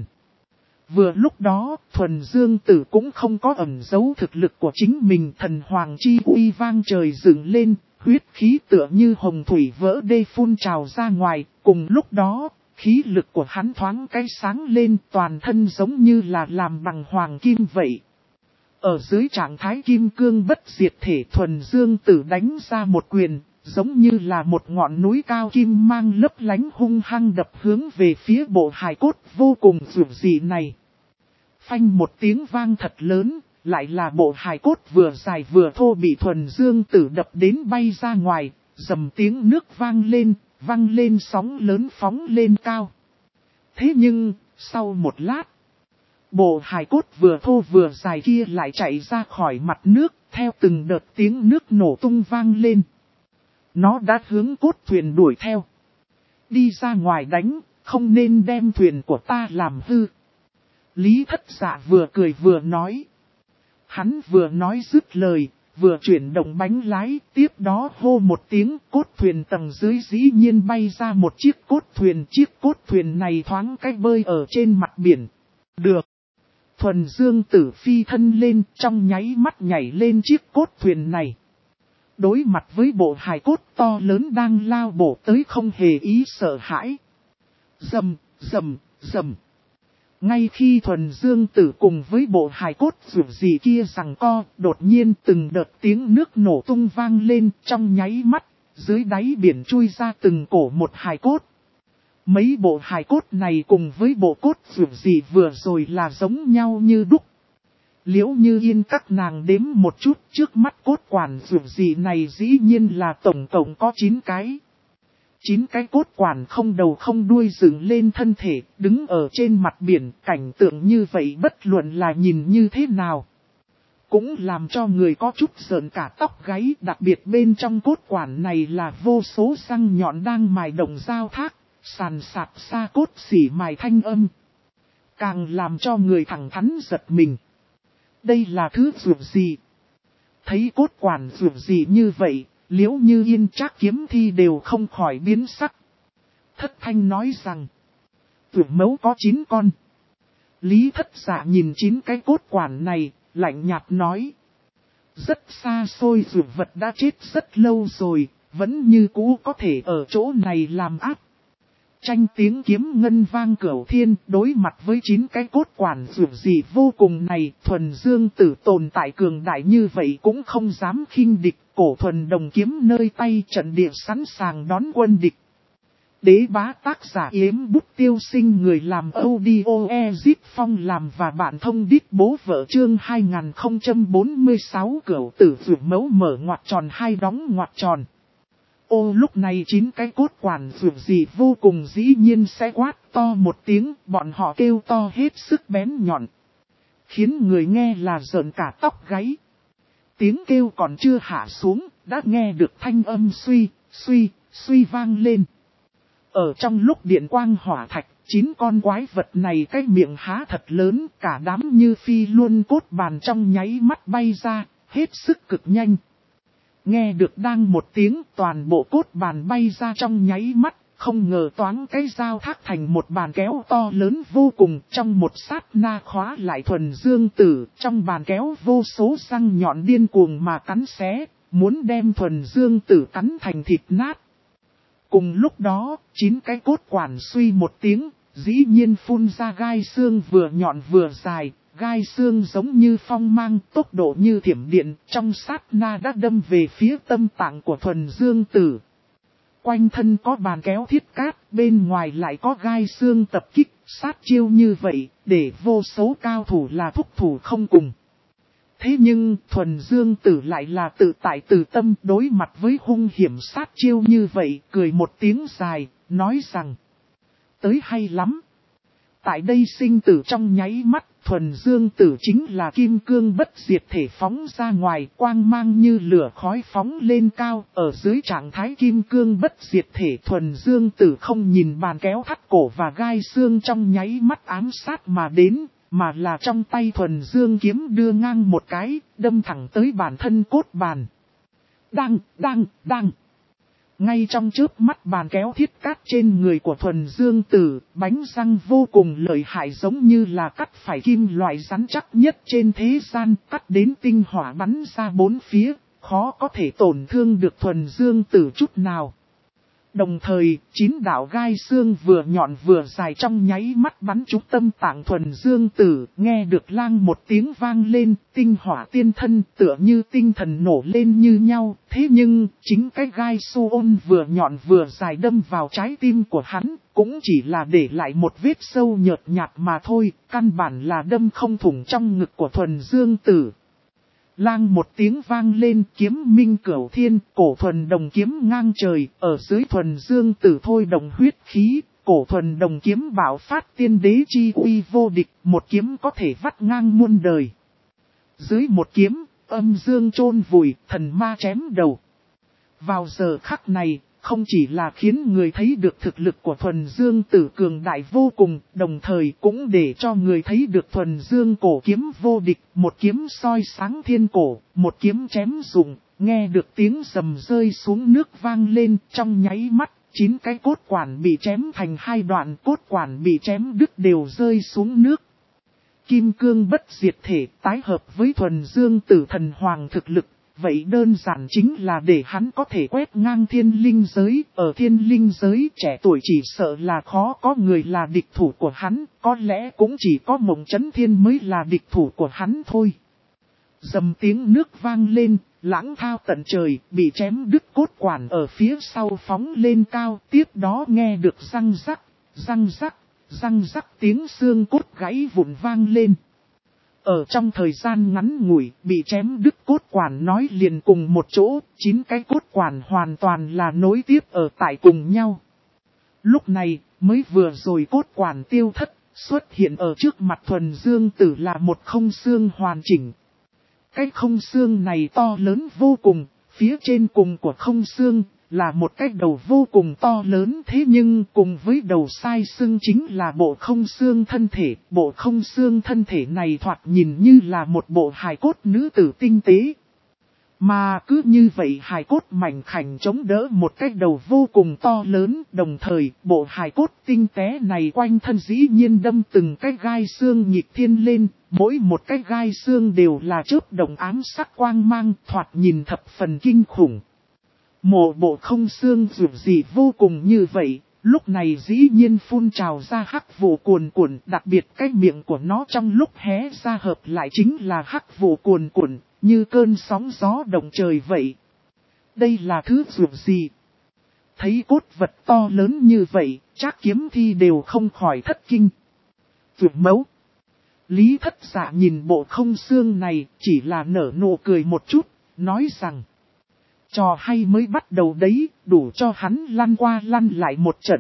Vừa lúc đó, Thuần Dương Tử cũng không có ẩn giấu thực lực của chính mình, thần hoàng chi uy vang trời dựng lên, huyết khí tựa như hồng thủy vỡ đê phun trào ra ngoài, cùng lúc đó. Khí lực của hắn thoáng cái sáng lên, toàn thân giống như là làm bằng hoàng kim vậy. Ở dưới trạng thái kim cương bất diệt thể, Thuần Dương Tử đánh ra một quyền, giống như là một ngọn núi cao kim mang lấp lánh hung hăng đập hướng về phía bộ hài cốt vô cùng dữ dị này. Phanh một tiếng vang thật lớn, lại là bộ hài cốt vừa dài vừa thô bị Thuần Dương Tử đập đến bay ra ngoài, rầm tiếng nước vang lên sóng lớn phóng lên cao. Thế nhưng, sau một lát, bộ hài cốt vừa thô vừa dài kia lại chạy ra khỏi mặt nước, theo từng đợt tiếng nước nổ tung vang lên. Nó đã hướng cốt thuyền đuổi theo. Đi ra ngoài đánh, không nên đem thuyền của ta làm hư. Lý Thất Dạ vừa cười vừa nói. Hắn vừa nói dứt lời, vừa chuyển động bánh lái, tiếp đó hô một tiếng, cốt thuyền tầng dưới dĩ nhiên bay ra một chiếc cốt thuyền. Chiếc cốt thuyền này thoáng cách bơi ở trên mặt biển. Được. Thuần Dương Tử phi thân lên, trong nháy mắt nhảy lên chiếc cốt thuyền này. Đối mặt với bộ hài cốt to lớn đang lao bổ tới không hề ý sợ hãi. Rầm, rầm, rầm. Ngay khi Thuần Dương Tử cùng với bộ hài cốt dù gì kia giằng co, đột nhiên từng đợt tiếng nước nổ tung vang lên, trong nháy mắt, dưới đáy biển chui ra từng cổ một hài cốt. Mấy bộ hài cốt này cùng với bộ cốt dù gì vừa rồi là giống nhau như đúc. Liễu Như Yên các nàng đếm một chút, trước mắt cốt quản dù gì này dĩ nhiên là tổng cộng có 9 cái. 9 cái cốt quản không đầu không đuôi dựng lên thân thể, đứng ở trên mặt biển, cảnh tượng như vậy bất luận là nhìn như thế nào. Cũng làm cho người có chút sởn cả tóc gáy, đặc biệt bên trong cốt quản này là vô số răng nhọn đang mài động giao thác, sàn sạt xa cốt xỉ mài thanh âm. Càng làm cho người thẳng thắn giật mình. Đây là thứ dù gì? Thấy cốt quản dù gì như vậy, Liễu Như Yên Trác Kiếm Thi đều không khỏi biến sắc. Thất Thanh nói rằng, Tưởng mẫu có 9 con. Lý Thất Dạ nhìn 9 cái cốt quản này, lạnh nhạt nói. Rất xa xôi dù vật đã chết rất lâu rồi, vẫn như cũ có thể ở chỗ này làm áp. Tranh tiếng kiếm ngân vang cửu thiên, đối mặt với 9 cái cốt quản dù gì vô cùng này, Thuần Dương Tử tồn tại cường đại như vậy cũng không dám khinh địch, cổ thuần đồng kiếm nơi tay trận địa sẵn sàng đón quân địch. Đế bá tác giả Yếm Bút Tiêu Sinh, người làm audio Ezip Phong làm và bạn thông đít bố vợ chương 2046 cửu tử vượt mẫu mở ngoặc tròn hai đóng ngoặc tròn. Ô lúc này 9 cái cốt quản dù gì vô cùng dĩ nhiên sẽ quát to một tiếng, bọn họ kêu to hết sức bén nhọn. Khiến người nghe là rợn cả tóc gáy. Tiếng kêu còn chưa hạ xuống, đã nghe được thanh âm suy vang lên. Ở trong lúc điện quang hỏa thạch, 9 con quái vật này cái miệng há thật lớn, cả đám như phi luôn cốt bàn trong nháy mắt bay ra, hết sức cực nhanh. Nghe được đang một tiếng, toàn bộ cốt bàn bay ra trong nháy mắt, không ngờ toáng cái dao thác thành một bàn kéo to lớn vô cùng, trong một sát na khóa lại Thuần Dương Tử, trong bàn kéo vô số răng nhọn điên cuồng mà cắn xé, muốn đem Thuần Dương Tử cắn thành thịt nát. Cùng lúc đó, 9 cái cốt quản suy một tiếng, dĩ nhiên phun ra gai xương vừa nhọn vừa dài. Gai xương giống như phong mang, tốc độ như thiểm điện, trong sát na đã đâm về phía tâm tạng của Thuần Dương Tử. Quanh thân có bàn kéo thiết cát, bên ngoài lại có gai xương tập kích, sát chiêu như vậy, để vô số cao thủ là thúc thủ không cùng. Thế nhưng, Thuần Dương Tử lại là tự tại từ tâm, đối mặt với hung hiểm sát chiêu như vậy, cười một tiếng dài, nói rằng, tới hay lắm. Tại đây sinh tử trong nháy mắt, Thuần Dương Tử chính là kim cương bất diệt thể phóng ra ngoài, quang mang như lửa khói phóng lên cao, ở dưới trạng thái kim cương bất diệt thể Thuần Dương Tử không nhìn bàn kéo thắt cổ và gai xương trong nháy mắt ám sát mà đến, mà là trong tay Thuần Dương kiếm đưa ngang một cái, đâm thẳng tới bản thân cốt bàn. Đang. Ngay trong chớp mắt bàn kéo thiết cát trên người của Thuần Dương Tử, bánh răng vô cùng lợi hại giống như là cắt phải kim loại rắn chắc nhất trên thế gian, cắt đến tinh hỏa bắn ra bốn phía, khó có thể tổn thương được Thuần Dương Tử chút nào. Đồng thời, 9 đạo gai xương vừa nhọn vừa dài trong nháy mắt bắn trúng tâm tạng Thuần Dương Tử, nghe được lang một tiếng vang lên, tinh hỏa tiên thân tựa như tinh thần nổ lên như nhau, thế nhưng, chính cái gai su ôn vừa nhọn vừa dài đâm vào trái tim của hắn, cũng chỉ là để lại một vết sâu nhợt nhạt mà thôi, căn bản là đâm không thủng trong ngực của Thuần Dương Tử. Lang một tiếng vang lên, kiếm minh cửu thiên, cổ thuần đồng kiếm ngang trời, ở dưới Thuần Dương Tử thôi đồng huyết khí, cổ thuần đồng kiếm bảo phát tiên đế chi uy vô địch, một kiếm có thể vắt ngang muôn đời. Dưới một kiếm, âm dương chôn vùi, thần ma chém đầu. Vào giờ khắc này, không chỉ là khiến người thấy được thực lực của thuần dương tử cường đại vô cùng, đồng thời cũng để cho người thấy được thuần dương cổ kiếm vô địch, một kiếm soi sáng thiên cổ, một kiếm chém rụng, nghe được tiếng rầm rơi xuống nước vang lên trong nháy mắt, 9 cái cốt quản bị chém thành 2 đoạn, cốt quản bị chém đứt đều rơi xuống nước. Kim cương bất diệt thể tái hợp với thuần dương tử thần hoàng thực lực. Vậy đơn giản chính là để hắn có thể quét ngang thiên linh giới, ở thiên linh giới trẻ tuổi chỉ sợ là khó có người là địch thủ của hắn, có lẽ cũng chỉ có Mộng Chấn Thiên mới là địch thủ của hắn thôi. Dầm tiếng nước vang lên, lãng thao tận trời, bị chém đứt cốt quản ở phía sau phóng lên cao, tiếp đó nghe được răng rắc, răng rắc, răng rắc tiếng xương cốt gãy vụn vang lên. Ở trong thời gian ngắn ngủi, bị chém đứt cốt quản nói liền cùng một chỗ, 9 cái cốt quản hoàn toàn là nối tiếp ở tại cùng nhau. Lúc này, mới vừa rồi cốt quản tiêu thất, xuất hiện ở trước mặt thuần dương tử là một không xương hoàn chỉnh. Cái không xương này to lớn vô cùng, phía trên cùng của không xương là một cái đầu vô cùng to lớn, thế nhưng cùng với đầu sai xương chính là bộ không xương thân thể. Bộ không xương thân thể này thoạt nhìn như là một bộ hài cốt nữ tử tinh tế. Mà cứ như vậy hài cốt mảnh khảnh chống đỡ một cái đầu vô cùng to lớn, đồng thời bộ hài cốt tinh tế này quanh thân dĩ nhiên đâm từng cái gai xương nhịp thiên lên, mỗi một cái gai xương đều là chớp đồng ám sắc quang mang, thoạt nhìn thập phần kinh khủng. Mộ bộ không xương dù gì vô cùng như vậy, lúc này dĩ nhiên phun trào ra hắc vụ cuồn cuộn, đặc biệt cái miệng của nó trong lúc hé ra hợp lại chính là hắc vụ cuồn cuộn, như cơn sóng gió động trời vậy. Đây là thứ dù gì? Thấy cốt vật to lớn như vậy, Trác Kiếm Thi đều không khỏi thất kinh. Vượt mấu. Lý Thất Dạ nhìn bộ không xương này, chỉ là nở nụ cười một chút, nói rằng. Trò hay mới bắt đầu đấy, đủ cho hắn lăn qua lăn lại một trận.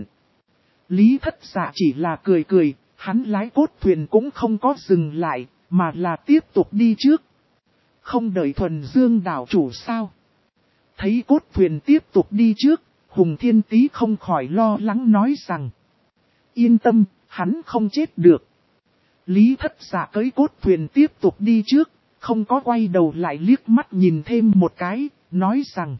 Lý Thất Dạ chỉ là cười cười, hắn lái cốt thuyền cũng không có dừng lại, mà là tiếp tục đi trước. Không đợi thuần dương đảo chủ sao. Thấy cốt thuyền tiếp tục đi trước, Hùng Thiên Tý không khỏi lo lắng nói rằng. Yên tâm, hắn không chết được. Lý Thất Dạ cưỡi cốt thuyền tiếp tục đi trước, không có quay đầu lại liếc mắt nhìn thêm một cái, nói rằng.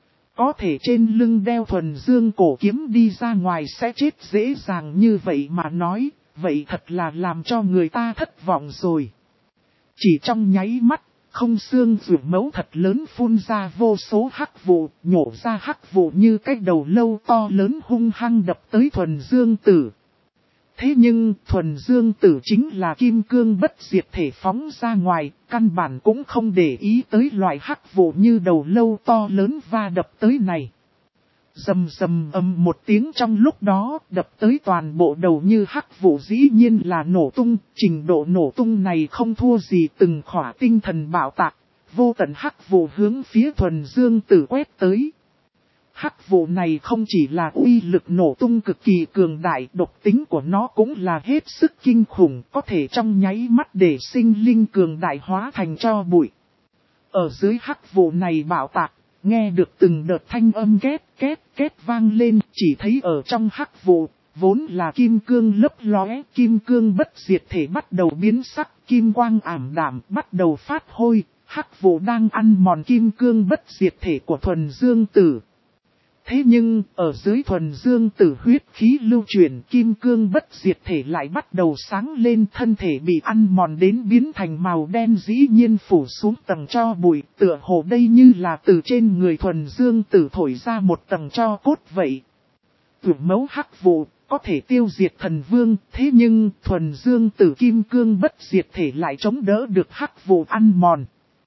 Có thể trên lưng đeo thuần dương cổ kiếm đi ra ngoài sẽ chết dễ dàng như vậy mà nói, vậy thật là làm cho người ta thất vọng rồi. Chỉ trong nháy mắt, không xương rượu mấu thật lớn phun ra vô số hắc vụ, nhổ ra hắc vụ như cái đầu lâu to lớn hung hăng đập tới thuần dương tử. Thế nhưng, thuần dương tử chính là kim cương bất diệt thể phóng ra ngoài, căn bản cũng không để ý tới loại hắc vụ như đầu lâu to lớn va đập tới này. Rầm rầm ầm một tiếng trong lúc đó, đập tới toàn bộ đầu như hắc vụ dĩ nhiên là nổ tung, trình độ nổ tung này không thua gì từng khỏa tinh thần bạo tạc, vô tận hắc vụ hướng phía thuần dương tử quét tới. Hắc vụ này không chỉ là uy lực nổ tung cực kỳ cường đại, độc tính của nó cũng là hết sức kinh khủng, có thể trong nháy mắt để sinh linh cường đại hóa thành tro bụi. Ở dưới hắc vụ này bạo tạc, nghe được từng đợt thanh âm két két két vang lên, chỉ thấy ở trong hắc vụ, vốn là kim cương lấp lóe, kim cương bất diệt thể bắt đầu biến sắc, kim quang ảm đạm bắt đầu phát hôi, hắc vụ đang ăn mòn kim cương bất diệt thể của thuần dương tử. Thế nhưng, ở dưới thuần dương tử huyết khí lưu chuyển kim cương bất diệt thể lại bắt đầu sáng lên, thân thể bị ăn mòn đến biến thành màu đen dĩ nhiên phủ xuống tầng tro bụi, tựa hồ đây như là từ trên người thuần dương tử thổi ra một tầng tro cốt vậy. Tuyển mấu hắc vụ, có thể tiêu diệt thần vương, thế nhưng thuần dương tử kim cương bất diệt thể lại chống đỡ được hắc vụ ăn mòn.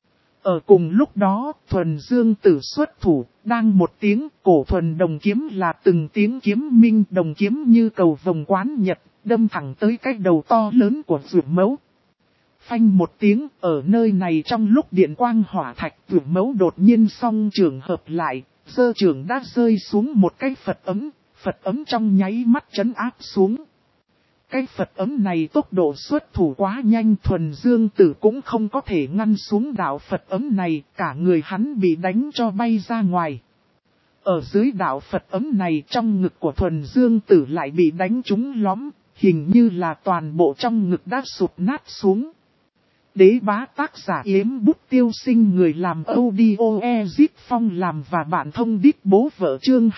Ở cùng lúc đó, thuần dương tử xuất thủ, đang một tiếng, cổ thuần đồng kiếm là từng tiếng kiếm minh, đồng kiếm như cầu vồng quán nhật, đâm thẳng tới cái đầu to lớn của Dược Mẫu. Phanh một tiếng, ở nơi này trong lúc điện quang hỏa thạch, Dược Mẫu đột nhiên song trường hợp lại, giơ trường đã rơi xuống một cái Phật ấm trong nháy mắt trấn áp xuống. Cái Phật ấm này tốc độ xuất thủ quá nhanh, Thuần Dương Tử cũng không có thể ngăn xuống đạo Phật ấm này, cả người hắn bị đánh cho bay ra ngoài. Ở dưới đạo Phật ấm này, trong ngực của Thuần Dương Tử lại bị đánh trúng lõm, hình như là toàn bộ trong ngực đã sụp nát xuống. Đế bá tác giả Yếm Bút Tiêu Sinh, người làm audio Ezip Phong làm và bạn thông đít bố vợ, chương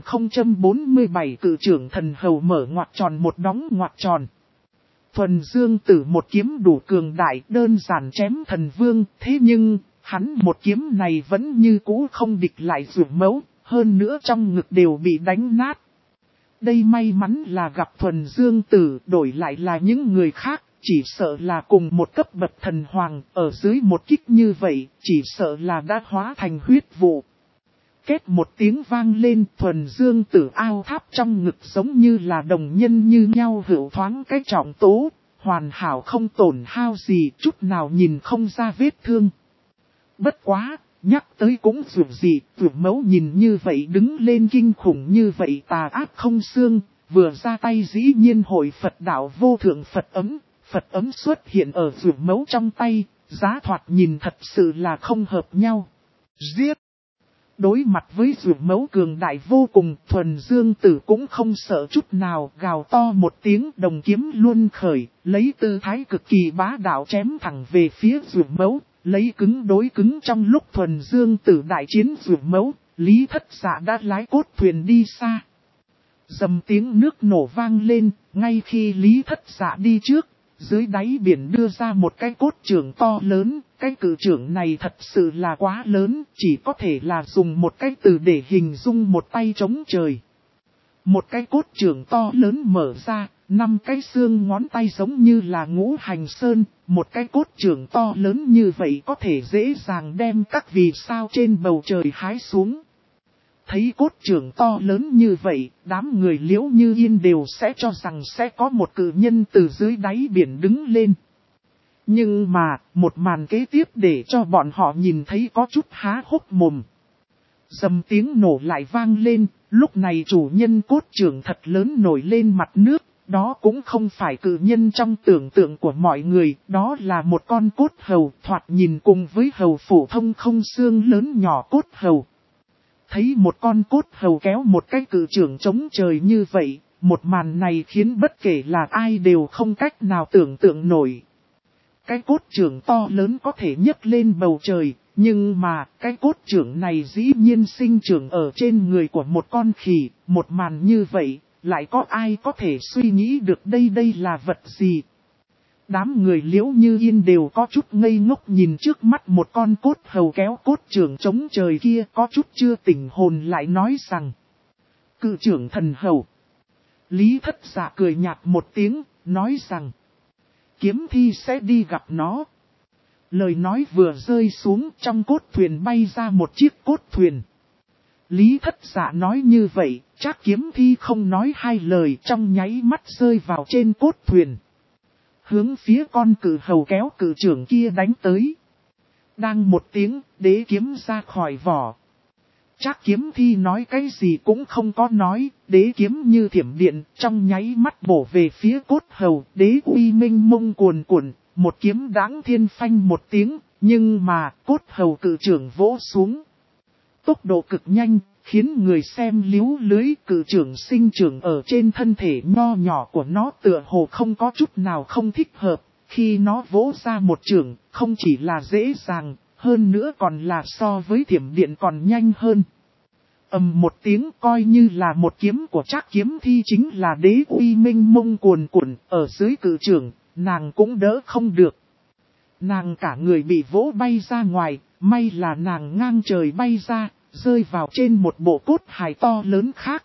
2047 cự trưởng thần hầu mở ngoặc tròn một đóng ngoặc tròn. Thuần Dương Tử một kiếm đủ cường đại, đơn giản chém thần vương, thế nhưng, hắn một kiếm này vẫn như cũ không địch lại Dược Mẫu, hơn nữa trong ngực đều bị đánh nát. Đây may mắn là gặp Thuần Dương Tử, đổi lại là những người khác, chỉ sợ là cùng một cấp bậc thần hoàng, ở dưới một kích như vậy, chỉ sợ là đã hóa thành huyết vụ. Két một tiếng vang lên, Thuần Dương Tử ao tháp trong ngực giống như là đồng nhân như nhau hữu thoáng cái trọng tố, hoàn hảo không tổn hao gì, chút nào nhìn không ra vết thương. Bất quá, nhắc tới cũng dù gì, Dược Mẫu nhìn như vậy đứng lên kinh khủng như vậy tà ác không xương, vừa ra tay dĩ nhiên hội Phật đạo vô thượng Phật ấm xuất hiện ở Dược Mẫu trong tay, giá thoạt nhìn thật sự là không hợp nhau. Giết! Đối mặt với Dược Mẫu cường đại vô cùng, Thuần Dương Tử cũng không sợ chút nào, gào to một tiếng, đồng kiếm luôn khởi, lấy tư thái cực kỳ bá đạo chém thẳng về phía Dược Mẫu, lấy cứng đối cứng. Trong lúc Thuần Dương Tử đại chiến Dược Mẫu, Lý Thất Dạ đã lái cốt thuyền đi xa. Dầm tiếng nước nổ vang lên, ngay khi Lý Thất Dạ đi trước, dưới đáy biển đưa ra một cái cốt trưởng to lớn, cái cự trưởng này thật sự là quá lớn, chỉ có thể là dùng một cái từ để hình dung một tay trống trời. Một cái cốt trưởng to lớn mở ra, 5 cái xương ngón tay giống như là ngũ hành sơn, một cái cốt trưởng to lớn như vậy có thể dễ dàng đem các vì sao trên bầu trời hái xuống. Thấy cốt trưởng to lớn như vậy, đám người Liễu Như Yên đều sẽ cho rằng sẽ có một cự nhân từ dưới đáy biển đứng lên. Nhưng mà, một màn kế tiếp để cho bọn họ nhìn thấy có chút há hốc mồm. Dầm tiếng nổ lại vang lên, lúc này chủ nhân cốt trưởng thật lớn nổi lên mặt nước, đó cũng không phải cự nhân trong tưởng tượng của mọi người, đó là một con cốt hầu, thoạt nhìn cùng với hầu phổ thông không xương lớn nhỏ cốt hầu. Thấy một con cốt hầu kéo một cái cự trưởng chống trời như vậy, một màn này khiến bất kể là ai đều không cách nào tưởng tượng nổi. Cái cốt trưởng to lớn có thể nhấc lên bầu trời, nhưng mà cái cốt trưởng này dĩ nhiên sinh trưởng ở trên người của một con khỉ, một màn như vậy, lại có ai có thể suy nghĩ được đây là vật gì? Đám người Liễu Như Yên đều có chút ngây ngốc nhìn trước mắt một con cốt hầu kéo cốt trưởng chống trời kia, có chút chưa tỉnh hồn lại nói rằng: cự trưởng thần hầu. Lý Thất Dạ cười nhạt một tiếng, nói rằng: kiếm thi sẽ đi gặp nó. Lời nói vừa rơi xuống, trong cốt thuyền bay ra một chiếc cốt thuyền. Lý Thất Dạ nói như vậy, chắc kiếm thi không nói hai lời, trong nháy mắt rơi vào trên cốt thuyền. Hướng phía con cự hầu kéo cự trưởng kia đánh tới. Đang một tiếng, đế kiếm ra khỏi vỏ. Chắc kiếm thi nói cái gì cũng không có nói, đế kiếm như thiểm điện, trong nháy mắt bổ về phía cốt hầu, đế uy minh mông cuồn cuộn, một kiếm đáng thiên phanh một tiếng, nhưng mà cốt hầu cự trưởng vỗ xuống. Tốc độ cực nhanh, khiến người xem líu lưới, cự trưởng sinh trưởng ở trên thân thể nho nhỏ của nó tựa hồ không có chút nào không thích hợp, khi nó vỗ ra một trưởng, không chỉ là dễ dàng, hơn nữa còn là so với thiểm điện còn nhanh hơn. Ầm một tiếng, coi như là một kiếm của Trác Kiếm Thi chính là đế uy minh mông cuồn cuộn, ở dưới cự trưởng, nàng cũng đỡ không được. Nàng cả người bị vỗ bay ra ngoài, may là nàng ngang trời bay ra, rơi vào trên một bộ cốt hài to lớn khác.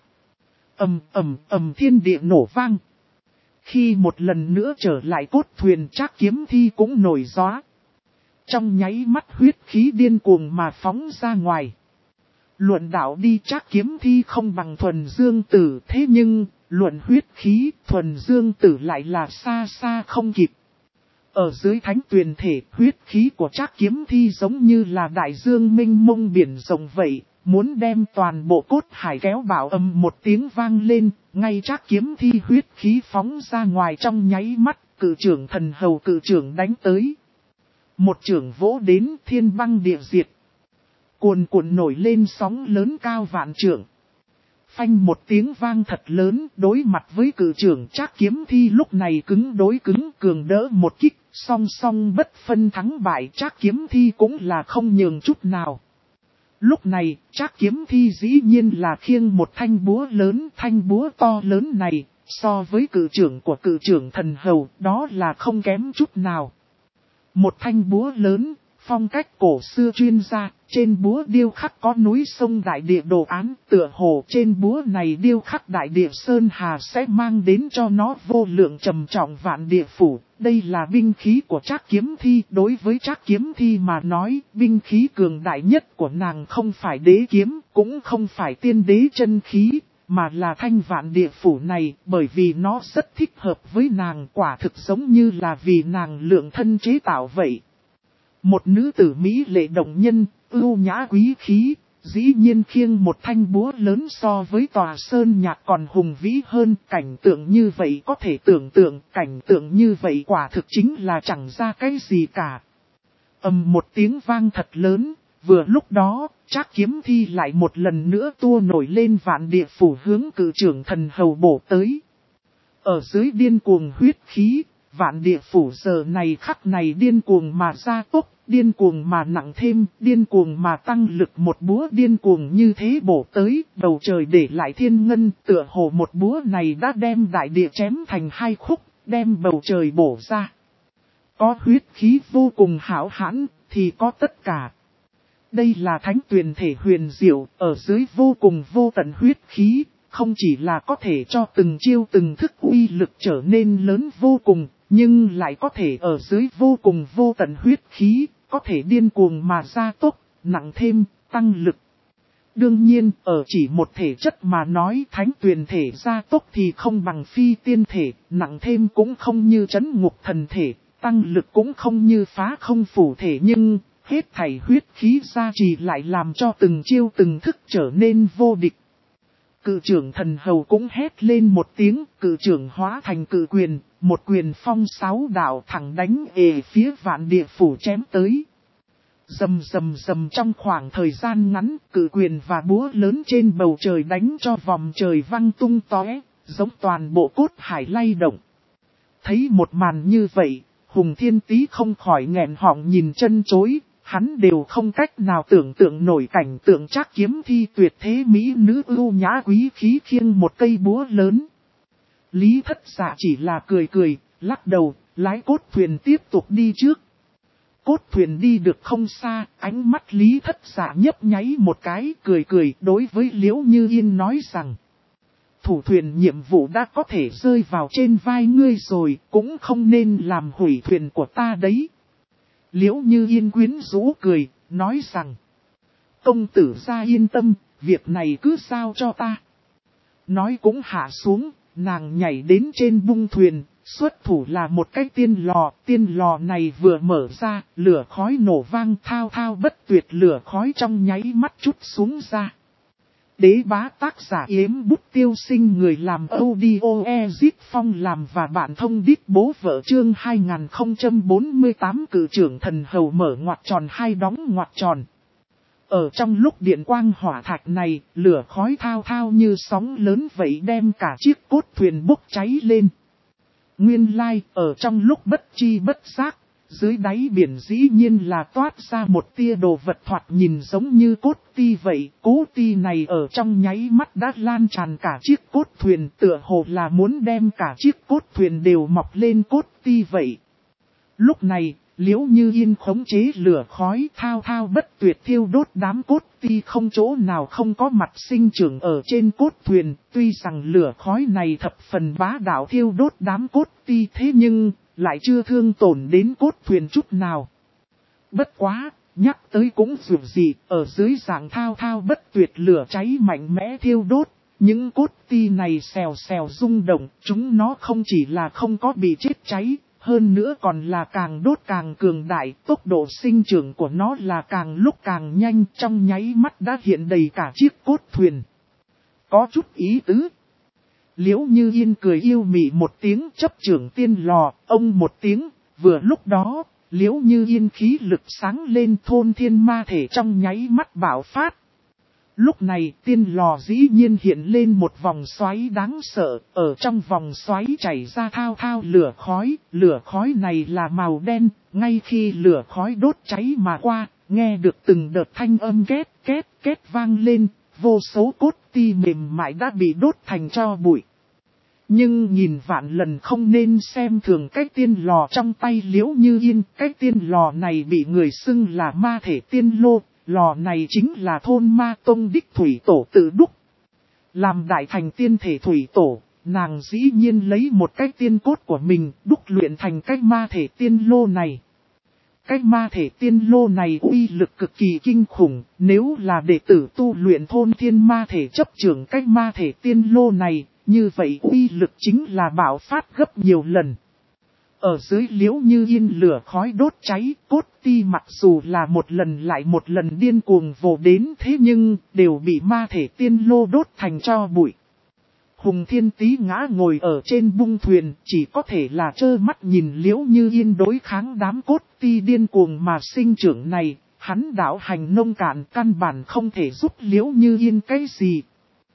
Ầm thiên địa nổ vang. Khi một lần nữa trở lại cốt thuyền, Trác Kiếm Thi cũng nổi gió. Trong nháy mắt huyết khí điên cuồng mà phóng ra ngoài. Luận đạo đi, Trác Kiếm Thi không bằng Thuần Dương Tử, thế nhưng, luận huyết khí, Thuần Dương Tử lại là xa xa không kịp. Ở dưới thánh tuyền thể, huyết khí của Trác Kiếm Thi giống như là đại dương mênh mông biển rộng vậy, muốn đem toàn bộ cốt hải kéo bảo. Ầm một tiếng vang lên, ngay Trác Kiếm Thi huyết khí phóng ra ngoài trong nháy mắt, cự trưởng thần hầu cự trưởng đánh tới. Một trưởng vỗ đến thiên băng địa diệt. Cuồn cuộn nổi lên sóng lớn cao vạn trượng. Phanh một tiếng vang thật lớn, đối mặt với cự trưởng Trác Kiếm Thi lúc này cứng đối cứng, cường đỡ một kích, song song bất phân thắng bại. Trác Kiếm Thi cũng là không nhường chút nào. Lúc này, Trác Kiếm Thi dĩ nhiên là khiêng một thanh búa lớn, thanh búa to lớn này, so với cự trưởng của cự trưởng thần hầu, đó là không kém chút nào. Một thanh búa lớn, phong cách cổ xưa chuyên gia, trên búa điêu khắc có núi sông đại địa đồ án, tựa hồ trên búa này điêu khắc đại địa sơn hà sẽ mang đến cho nó vô lượng trầm trọng vạn địa phủ. Đây là binh khí của Trác Kiếm Thi. Đối với Trác Kiếm Thi mà nói, binh khí cường đại nhất của nàng không phải đế kiếm, cũng không phải tiên đế chân khí, mà là thanh vạn địa phủ này, bởi vì nó rất thích hợp với nàng, quả thực giống như là vì nàng lượng thân chế tạo vậy. Một nữ tử mỹ lệ động nhân, ưu nhã quý khí, dĩ nhiên khiêng một thanh búa lớn so với tòa sơn nhạc còn hùng vĩ hơn. Cảnh tượng như vậy có thể tưởng tượng, cảnh tượng như vậy quả thực chính là chẳng ra cái gì cả. Ầm một tiếng vang thật lớn, vừa lúc đó, Trác Kiếm Thi lại một lần nữa tua nổi lên vạn địa phủ hướng cự trưởng thần hầu bổ tới. Ở dưới điên cuồng huyết khí, vạn địa phủ giờ này khắc này điên cuồng mà gia tốc, điên cuồng mà nặng thêm, điên cuồng mà tăng lực, một búa điên cuồng như thế bổ tới, bầu trời để lại thiên ngân, tựa hồ một búa này đã đem đại địa chém thành hai khúc, đem bầu trời bổ ra. Có huyết khí vô cùng hão hãn, thì có tất cả. Đây là thánh tuyền thể huyền diệu, ở dưới vô cùng vô tận huyết khí, không chỉ là có thể cho từng chiêu từng thức uy lực trở nên lớn vô cùng, nhưng lại có thể ở dưới vô cùng vô tận huyết khí, có thể điên cuồng mà gia tốc, nặng thêm, tăng lực. Đương nhiên, ở chỉ một thể chất mà nói thánh tuyền thể gia tốc thì không bằng phi tiên thể, nặng thêm cũng không như trấn ngục thần thể, tăng lực cũng không như phá không phủ thể, nhưng hết thảy huyết khí gia trì lại làm cho từng chiêu từng thức trở nên vô địch. Cự trưởng thần hầu cũng hét lên một tiếng, cự trưởng hóa thành cự quyền, một quyền phong 6 đạo thẳng đánh phía vạn địa phủ chém tới. Rầm rầm rầm, trong khoảng thời gian ngắn, cự quyền và búa lớn trên bầu trời đánh cho vòng trời văng tung tóe, giống toàn bộ cốt hải lay động. Thấy một màn như vậy, Hùng Thiên Tý không khỏi nghẹn họng nhìn chân chối. Hắn đều không cách nào tưởng tượng nổi cảnh tượng Trác Kiếm Thi tuyệt thế mỹ nữ ưu nhã quý khí khiêng một cây búa lớn. Lý Thất Dạ chỉ là cười cười, lắc đầu, lái cốt thuyền tiếp tục đi trước. Cốt thuyền đi được không xa, ánh mắt Lý Thất Dạ nhấp nháy một cái, cười cười đối với Liễu Như Yên nói rằng: thủ thuyền nhiệm vụ đã có thể rơi vào trên vai ngươi rồi, cũng không nên làm hủy thuyền của ta đấy. Liễu Như Yên quyến rũ cười, nói rằng: công tử gia yên tâm, việc này cứ giao cho ta. Nói cũng hạ xuống, nàng nhảy đến trên bung thuyền, xuất thủ là một cái tiên lò này vừa mở ra, lửa khói nổ vang, thao thao bất tuyệt, lửa khói trong nháy mắt chút xuống ra. Đế bá tác giả Yếm Bút Tiêu Sinh, người làm audio Ezit Phong làm và bạn thông đít bố vợ, chương 2048 cự trưởng thần hầu mở ngoặc tròn hai đóng ngoặc tròn. Ở trong lúc điện quang hỏa thạch này, lửa khói thao thao như sóng lớn vậy đem cả chiếc cốt thuyền bốc cháy lên. Nguyên lai, ở trong lúc bất chi bất giác, dưới đáy biển dĩ nhiên là toát ra một tia đồ vật thoạt nhìn giống như cốt ti vậy. Cốt ti này ở trong nháy mắt đã lan tràn cả chiếc cốt thuyền, tựa hồ là muốn đem cả chiếc cốt thuyền đều mọc lên cốt ti vậy. Lúc này, Liễu Như Yên khống chế lửa khói thao thao bất tuyệt thiêu đốt đám cốt ti, không chỗ nào không có mặt sinh trưởng ở trên cốt thuyền. Tuy rằng lửa khói này thập phần bá đạo thiêu đốt đám cốt ti, thế nhưng lại chưa thương tổn đến cốt thuyền chút nào. Bất quá, nhắc tới cũng dù gì, ở dưới dạng thao thao bất tuyệt lửa cháy mạnh mẽ thiêu đốt, những cốt ti này xèo xèo rung động, chúng nó không chỉ là không có bị chết cháy, Hơn nữa còn là càng đốt càng cường đại, tốc độ sinh trưởng của nó là càng lúc càng nhanh, trong nháy mắt đã hiện đầy cả chiếc cốt thuyền. Có chút ý tứ. Liễu Như Yên cười yêu mị một tiếng, chấp trưởng tiên lò, ông một tiếng, vừa lúc đó, Liễu Như Yên khí lực sáng lên, thôn thiên ma thể trong nháy mắt bạo phát. Lúc này tiên lò dĩ nhiên hiện lên một vòng xoáy đáng sợ, ở trong vòng xoáy chảy ra thao thao lửa khói này là màu đen, ngay khi lửa khói đốt cháy mà qua, nghe được từng đợt thanh âm két két vang lên, vô số cốt ti mềm mại đã bị đốt thành tro bụi. Nhưng nhìn vạn lần không nên xem thường cái tiên lò trong tay Liễu Như Yên, cái tiên lò này bị người xưng là ma thể tiên lô. Lò này chính là thôn ma tông đích thủy tổ tự đúc. Làm đại thành tiên thể thủy tổ, nàng dĩ nhiên lấy một cái tiên cốt của mình đúc luyện thành cái ma thể tiên lô này. Cái ma thể tiên lô này uy lực cực kỳ kinh khủng, nếu là đệ tử tu luyện thôn thiên ma thể chấp trưởng cái ma thể tiên lô này, như vậy uy lực chính là bạo phát gấp nhiều lần. Ở dưới Liễu Như Yên lửa khói đốt cháy, cốt ti mặc dù là một lần lại một lần điên cuồng vồ đến thế nhưng đều bị ma thể tiên lô đốt thành tro bụi. Hùng Thiên Tý ngã ngồi ở trên bung thuyền, chỉ có thể là trơ mắt nhìn Liễu Như Yên đối kháng đám cốt ti điên cuồng mà sinh trưởng này, hắn đạo hành nông cạn căn bản không thể giúp Liễu Như Yên cái gì.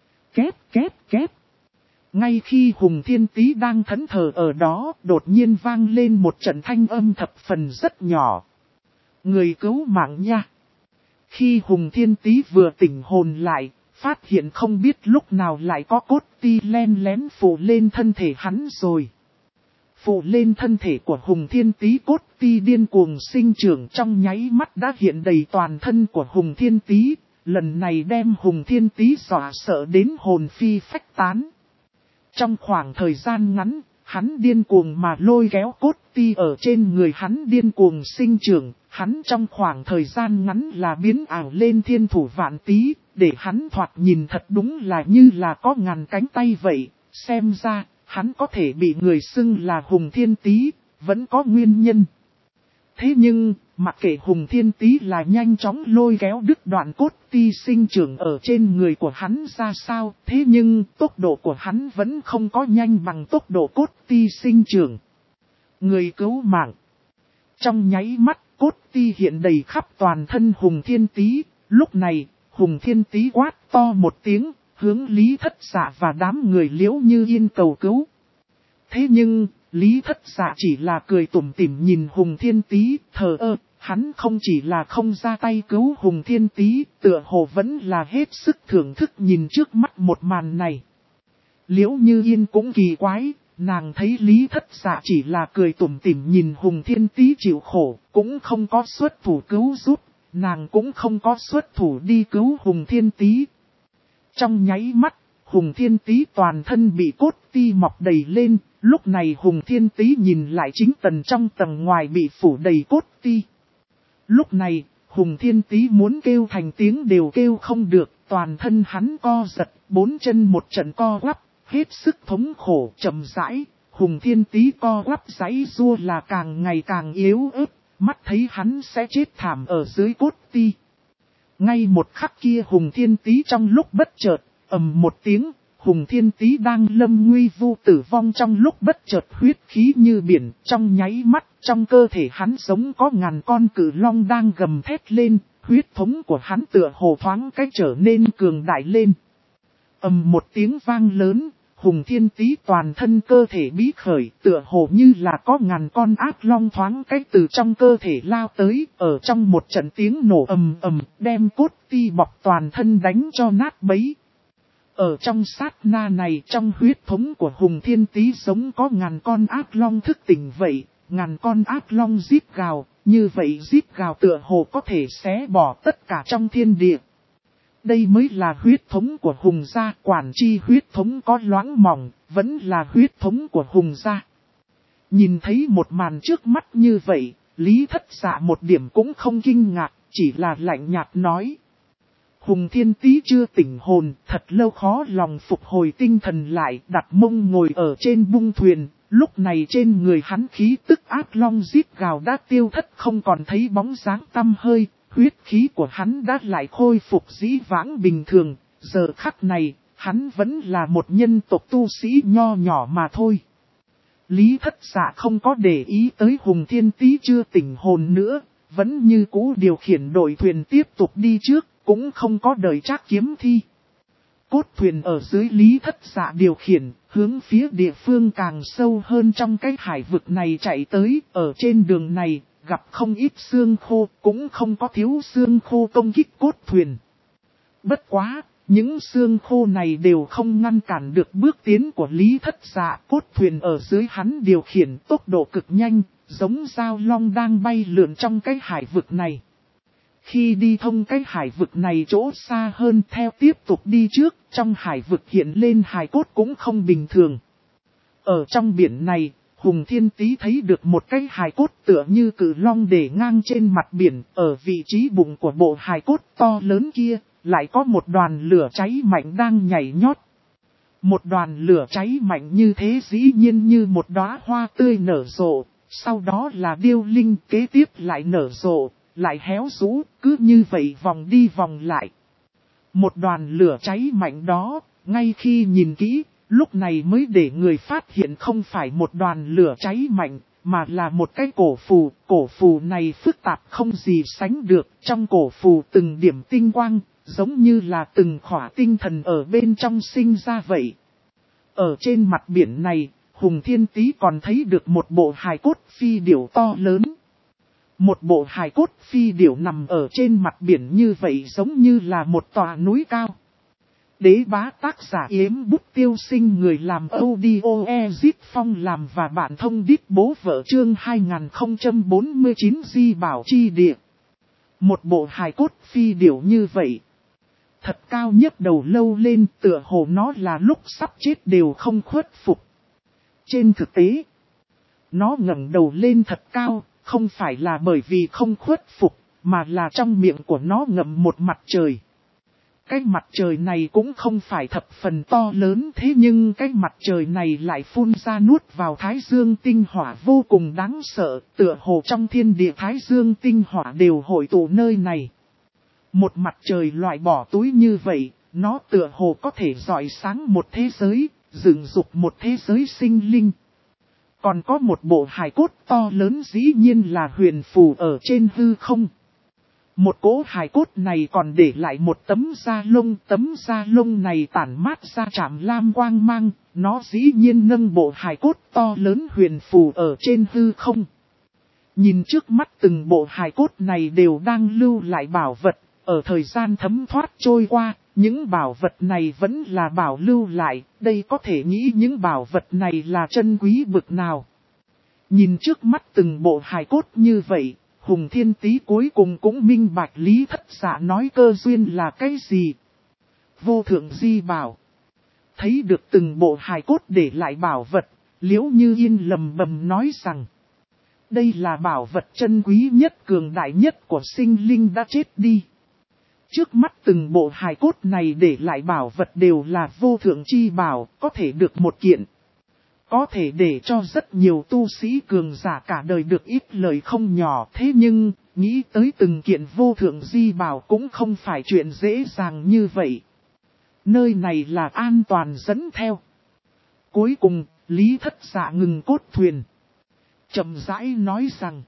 Két. Ngay khi Hùng Thiên Tý đang thẫn thờ ở đó, đột nhiên vang lên một trận thanh âm thập phần rất nhỏ. Người cứu mạng nha. Khi Hùng Thiên Tý vừa tỉnh hồn lại, phát hiện không biết lúc nào lại có cốt ti len lén phủ lên thân thể hắn rồi. Phủ lên thân thể của Hùng Thiên Tý, cốt ti điên cuồng sinh trưởng trong nháy mắt đã hiện đầy toàn thân của Hùng Thiên Tý. Lần này đem Hùng Thiên Tý dọa sợ đến hồn phi phách tán. Trong khoảng thời gian ngắn, hắn điên cuồng mà lôi kéo cốt ti ở trên người hắn điên cuồng sinh trưởng, hắn trong khoảng thời gian ngắn là biến ảo lên thiên thủ vạn tý, để hắn thoạt nhìn thật đúng là như là có ngàn cánh tay vậy, xem ra, hắn có thể bị người xưng là Hùng Thiên Tý, vẫn có nguyên nhân. Thế nhưng, mặc kệ Hùng Thiên Tý là nhanh chóng lôi kéo đứt đoạn cốt ti sinh trưởng ở trên người của hắn ra sao, thế nhưng tốc độ của hắn vẫn không có nhanh bằng tốc độ cốt ti sinh trưởng. Người cứu mạng. Trong nháy mắt, cốt ti hiện đầy khắp toàn thân Hùng Thiên Tý, lúc này, Hùng Thiên Tý quát to một tiếng, hướng Lý Thất Dạ và đám người Liễu Như Yên cầu cứu. Thế nhưng, Lý Thất Dạ chỉ là cười tủm tỉm nhìn Hùng Thiên Tý, thờ ơ, hắn không chỉ là không ra tay cứu Hùng Thiên Tý, tựa hồ vẫn là hết sức thưởng thức nhìn trước mắt một màn này. Liễu Như Yên cũng kỳ quái, nàng thấy Lý Thất Dạ chỉ là cười tủm tỉm nhìn Hùng Thiên Tý chịu khổ, cũng không có xuất thủ cứu giúp, nàng cũng không có xuất thủ đi cứu Hùng Thiên Tý. Trong nháy mắt, Hùng Thiên Tý toàn thân bị cốt ti mọc đầy lên, lúc này Hùng Thiên Tý nhìn lại chính tầng trong tầng ngoài bị phủ đầy cốt ti. Lúc này, Hùng Thiên Tý muốn kêu thành tiếng đều kêu không được, toàn thân hắn co giật, bốn chân một trận co quắp, hết sức thống khổ chậm rãi. Hùng Thiên Tý co quắp giãy giụa là càng ngày càng yếu ớt, mắt thấy hắn sẽ chết thảm ở dưới cốt ti. Ngay một khắc kia Hùng Thiên Tý trong lúc bất chợt, ầm một tiếng, Hùng Thiên Tý đang lâm nguy vu tử vong trong lúc bất chợt huyết khí như biển, trong nháy mắt, trong cơ thể hắn giống có ngàn con cự long đang gầm thét lên, huyết thống của hắn tựa hồ thoáng cách trở nên cường đại lên. Ầm một tiếng vang lớn, Hùng Thiên Tý toàn thân cơ thể bí khởi, tựa hồ như là có ngàn con ác long thoáng cách từ trong cơ thể lao tới, ở trong một trận tiếng nổ ầm ầm, đem cốt ti bọc toàn thân đánh cho nát bấy. Ở trong sát na này, trong huyết thống của Hùng Thiên Tý giống có ngàn con ác long thức tỉnh vậy, ngàn con ác long rít gào, như vậy rít gào tựa hồ có thể xé bỏ tất cả trong thiên địa. Đây mới là huyết thống của Hùng gia, quản chi huyết thống có loãng mỏng, vẫn là huyết thống của Hùng gia. Nhìn thấy một màn trước mắt như vậy, Lý Thất Dạ một điểm cũng không kinh ngạc, chỉ là lạnh nhạt nói. Hùng Thiên Tý chưa tỉnh hồn, thật lâu khó lòng phục hồi tinh thần lại, đặt mông ngồi ở trên bung thuyền, Lúc này trên người hắn khí tức ác long giết gào đã tiêu thất không còn thấy bóng dáng tăm hơi, huyết khí của hắn đã lại khôi phục dĩ vãng bình thường, giờ khắc này, hắn vẫn là một nhân tộc tu sĩ nho nhỏ mà thôi. Lý Thất Dạ không có để ý tới Hùng Thiên Tý chưa tỉnh hồn nữa, vẫn như cũ điều khiển đội thuyền tiếp tục đi trước, cũng không có đợi Trác Kiếm Thi. Cốt thuyền ở dưới Lý Thất Dạ điều khiển, hướng phía địa phương càng sâu hơn trong cái hải vực này chạy tới, ở trên đường này, gặp không ít xương khô, cũng không có thiếu xương khô công kích cốt thuyền. Bất quá, những xương khô này đều không ngăn cản được bước tiến của Lý Thất Dạ. Cốt thuyền ở dưới hắn điều khiển tốc độ cực nhanh, giống dao long đang bay lượn trong cái hải vực này. Khi đi thông cái hải vực này chỗ xa hơn theo tiếp tục đi trước, trong hải vực hiện lên hài cốt cũng không bình thường. Ở trong biển này, Hùng Thiên Tý thấy được một cái hài cốt tựa như cự long để ngang trên mặt biển, ở vị trí bụng của bộ hài cốt to lớn kia, lại có một đoàn lửa cháy mạnh đang nhảy nhót. Một đoàn lửa cháy mạnh như thế dĩ nhiên như một đóa hoa tươi nở rộ, sau đó là điêu linh kế tiếp lại nở rộ, lại héo rũ, cứ như vậy vòng đi vòng lại. Một đoàn lửa cháy mạnh đó, ngay khi nhìn kỹ, lúc này mới để người phát hiện không phải một đoàn lửa cháy mạnh, mà là một cái cổ phù này phức tạp không gì sánh được, trong cổ phù từng điểm tinh quang, giống như là từng khỏa tinh thần ở bên trong sinh ra vậy. Ở trên mặt biển này, Hùng Thiên Tý còn thấy được một bộ hài cốt phi điểu to lớn. Một bộ hài cốt phi điểu nằm ở trên mặt biển như vậy giống như là một tòa núi cao. Đế bá tác giả Yếm Bút Tiêu Sinh, người làm audio Ezit Phong làm và bạn thông đít bố vợ chương 2049 Di Bảo Chi Địa. Một bộ hài cốt phi điểu như vậy. Thật cao nhất đầu lâu lên, tựa hồ nó là lúc sắp chết đều không khuất phục. Trên thực tế, nó ngẩng đầu lên thật cao, không phải là bởi vì không khuất phục, mà là trong miệng của nó ngậm một mặt trời. Cái mặt trời này cũng không phải thập phần to lớn, thế nhưng cái mặt trời này lại phun ra nuốt vào thái dương tinh hỏa vô cùng đáng sợ, tựa hồ trong thiên địa thái dương tinh hỏa đều hội tụ nơi này. Một mặt trời loại bỏ túi như vậy, nó tựa hồ có thể rọi sáng một thế giới, dựng dục một thế giới sinh linh. Còn có một bộ hài cốt to lớn dĩ nhiên là huyền phù ở trên hư không. Một cỗ hài cốt này còn để lại một tấm da lông này tản mát ra chạm lam quang mang, nó dĩ nhiên nâng bộ hài cốt to lớn huyền phù ở trên hư không. Nhìn trước mắt từng bộ hài cốt này đều đang lưu lại bảo vật, ở thời gian thấm thoát trôi qua, những bảo vật này vẫn là bảo lưu lại, đây có thể nghĩ những bảo vật này là chân quý bực nào. Nhìn trước mắt từng bộ hài cốt như vậy, Hùng Thiên Tý cuối cùng cũng minh bạch Lý Thất Dạ nói cơ duyên là cái gì. Vô thượng di bảo. Thấy được từng bộ hài cốt để lại bảo vật, Liễu Như Yên lầm bầm nói rằng, đây là bảo vật chân quý nhất cường đại nhất của sinh linh đã chết đi. Trước mắt từng bộ hài cốt này để lại bảo vật đều là vô thượng chi bảo, có thể được một kiện. Có thể để cho rất nhiều tu sĩ cường giả cả đời được ít lời không nhỏ, thế nhưng, nghĩ tới từng kiện vô thượng di bảo cũng không phải chuyện dễ dàng như vậy. Nơi này là an toàn dẫn theo. Cuối cùng, Lý Thất Dạ ngừng cốt thuyền. Chậm rãi nói rằng,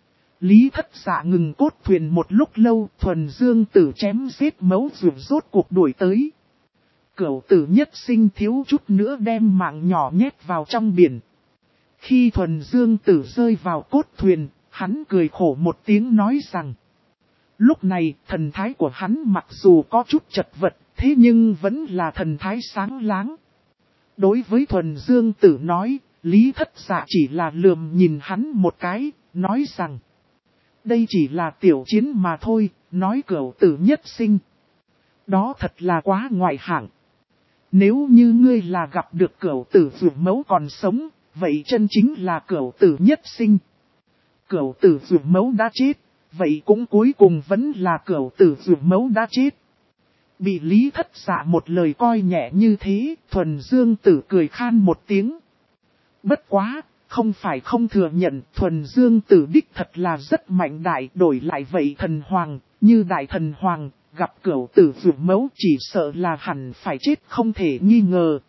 Lý Thất Dạ ngừng cốt thuyền một lúc lâu, Thuần Dương Tử chém giết mấu rượu rốt cuộc đuổi tới. Cửu Tử Nhất Sinh thiếu chút nữa đem mạng nhỏ nhét vào trong biển. Khi Thuần Dương Tử rơi vào cốt thuyền, hắn cười khổ một tiếng nói rằng, lúc này thần thái của hắn mặc dù có chút chật vật, thế nhưng vẫn là thần thái sáng láng. Đối với Thuần Dương Tử nói, Lý Thất Dạ chỉ là lườm nhìn hắn một cái, nói rằng, đây chỉ là tiểu chiến mà thôi, nói Cửu Tử Nhất Sinh. Đó thật là quá ngoại hạng. Nếu như ngươi là gặp được Cửu Tử Dược Mẫu còn sống, vậy chân chính là Cửu Tử Nhất Sinh. Cửu Tử Dược Mẫu đã chết, vậy cũng cuối cùng vẫn là Cửu Tử Dược Mẫu đã chết. Bị Lý Thất Dạ một lời coi nhẹ như thế, Thuần Dương Tử cười khan một tiếng. Bất quá, không phải không thừa nhận thuần dương tử đích thật là rất mạnh đại, đổi lại vậy thần hoàng, như đại thần hoàng, gặp cửu tử vượt mẫu chỉ sợ là hẳn phải chết không thể nghi ngờ.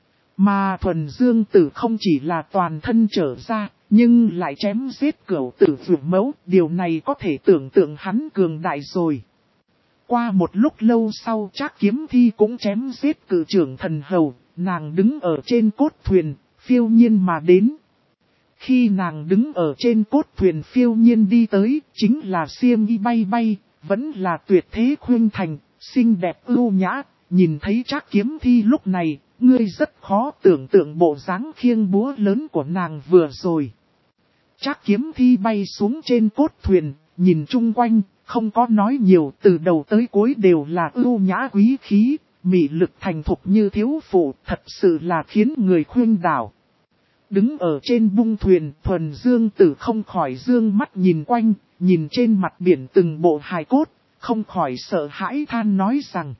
Mà thuần dương tử không chỉ là toàn thân trở ra, nhưng lại chém giết cửu tử vượt mẫu, điều này có thể tưởng tượng hắn cường đại rồi. Qua một lúc lâu sau Trác Kiếm Thi cũng chém giết cự trưởng thần hầu, nàng đứng ở trên cốt thuyền, phiêu nhiên mà đến. Khi nàng đứng ở trên cốt thuyền phiêu nhiên đi tới, chính là xiêm y bay bay, vẫn là tuyệt thế khuynh thành, xinh đẹp ưu nhã, nhìn thấy Trác Kiếm Thi lúc này, ngươi rất khó tưởng tượng bộ dáng khiêng búa lớn của nàng vừa rồi. Trác Kiếm Thi bay xuống trên cốt thuyền, nhìn chung quanh, không có nói nhiều, từ đầu tới cuối đều là ưu nhã quý khí, mị lực thành thục như thiếu phụ, thật sự là khiến người khuynh đảo. Đứng ở trên bung thuyền, thuần dương tử không khỏi dương mắt nhìn quanh, nhìn trên mặt biển từng bộ hài cốt, không khỏi sợ hãi than nói rằng.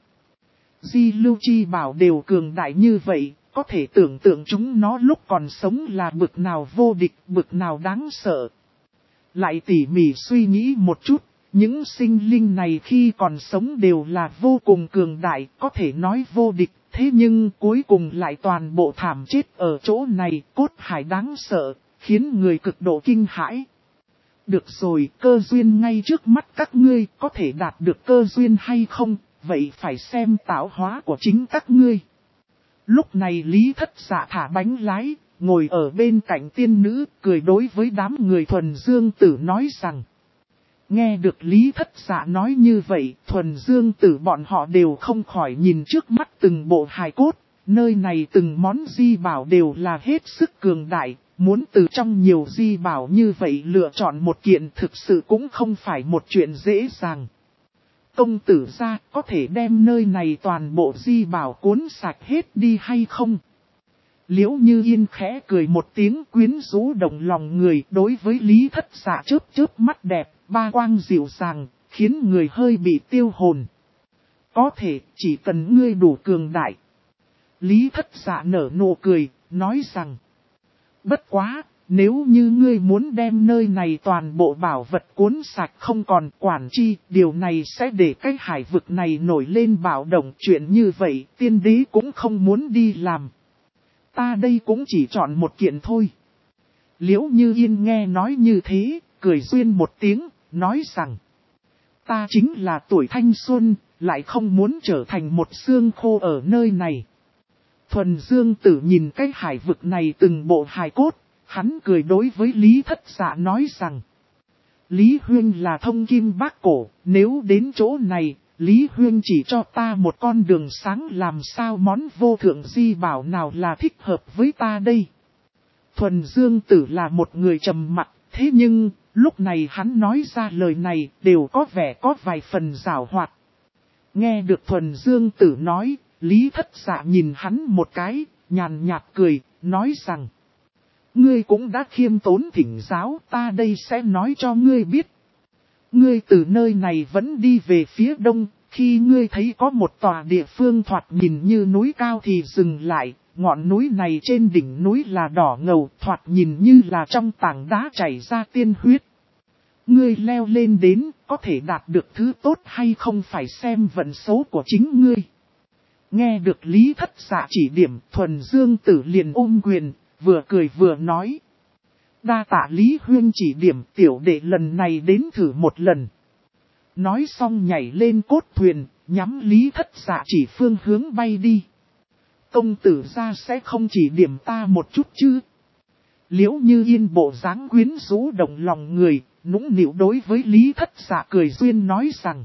Di lưu chi bảo đều cường đại như vậy, có thể tưởng tượng chúng nó lúc còn sống là bực nào vô địch, bực nào đáng sợ. Lại tỉ mỉ suy nghĩ một chút, những sinh linh này khi còn sống đều là vô cùng cường đại, có thể nói vô địch. Thế nhưng cuối cùng lại toàn bộ thảm chết ở chỗ này, cốt hải đáng sợ, khiến người cực độ kinh hãi. Được rồi, cơ duyên ngay trước mắt các ngươi, có thể đạt được cơ duyên hay không, vậy phải xem tạo hóa của chính các ngươi. Lúc này Lý Thất Dạ thả bánh lái, ngồi ở bên cạnh tiên nữ, cười đối với đám người thuần dương tử nói rằng. Nghe được Lý Thất Dạ nói như vậy, thuần dương tử bọn họ đều không khỏi nhìn trước mắt từng bộ hài cốt, nơi này từng món di bảo đều là hết sức cường đại, muốn từ trong nhiều di bảo như vậy lựa chọn một kiện thực sự cũng không phải một chuyện dễ dàng. Công tử gia có thể đem nơi này toàn bộ di bảo cuốn sạch hết đi hay không? Liễu Như Yên khẽ cười một tiếng quyến rũ động lòng người đối với Lý Thất Dạ chớp chớp mắt đẹp, ba quang dịu dàng, khiến người hơi bị tiêu hồn. Có thể chỉ cần ngươi đủ cường đại. Lý Thất Dạ nở nụ cười, nói rằng. Bất quá, nếu như ngươi muốn đem nơi này toàn bộ bảo vật cuốn sạch không còn quản chi, điều này sẽ để cái hải vực này nổi lên bạo động. Chuyện như vậy, tiên đế cũng không muốn đi làm. Ta đây cũng chỉ chọn một kiện thôi. Liễu Như Yên nghe nói như thế, cười duyên một tiếng, nói rằng. Ta chính là tuổi thanh xuân, lại không muốn trở thành một xương khô ở nơi này. Thuần Dương Tử nhìn cái hải vực này từng bộ hài cốt, hắn cười đối với Lý Thất Dạ nói rằng. Lý Huyên là thông kim bác cổ, nếu đến chỗ này, Lý Huyên chỉ cho ta một con đường sáng làm sao món vô thượng di bảo nào là thích hợp với ta đây. Thuần Dương Tử là một người trầm mặc, thế nhưng, lúc này hắn nói ra lời này đều có vẻ có vài phần giảo hoạt. Nghe được Thuần Dương Tử nói, Lý Thất Dạ nhìn hắn một cái, nhàn nhạt cười, nói rằng. Ngươi cũng đã khiêm tốn thỉnh giáo, ta đây sẽ nói cho ngươi biết. Ngươi từ nơi này vẫn đi về phía đông, khi ngươi thấy có một tòa địa phương thoạt nhìn như núi cao thì dừng lại, ngọn núi này trên đỉnh núi là đỏ ngầu, thoạt nhìn như là trong tảng đá chảy ra tiên huyết. Ngươi leo lên đến, có thể đạt được thứ tốt hay không phải xem vận số của chính ngươi. Nghe được Lý Thất Dạ chỉ điểm, Thuần Dương Tử liền ôm quyền, vừa cười vừa nói. Đa tạ Lý Huyên chỉ điểm, tiểu đệ lần này đến thử một lần. Nói xong nhảy lên cốt thuyền, nhắm Lý Thất Dạ chỉ phương hướng bay đi. Công tử gia sẽ không chỉ điểm ta một chút chứ. Liễu Như Yên bộ dáng quyến rũ động lòng người, nũng nịu đối với Lý Thất Dạ cười duyên nói rằng.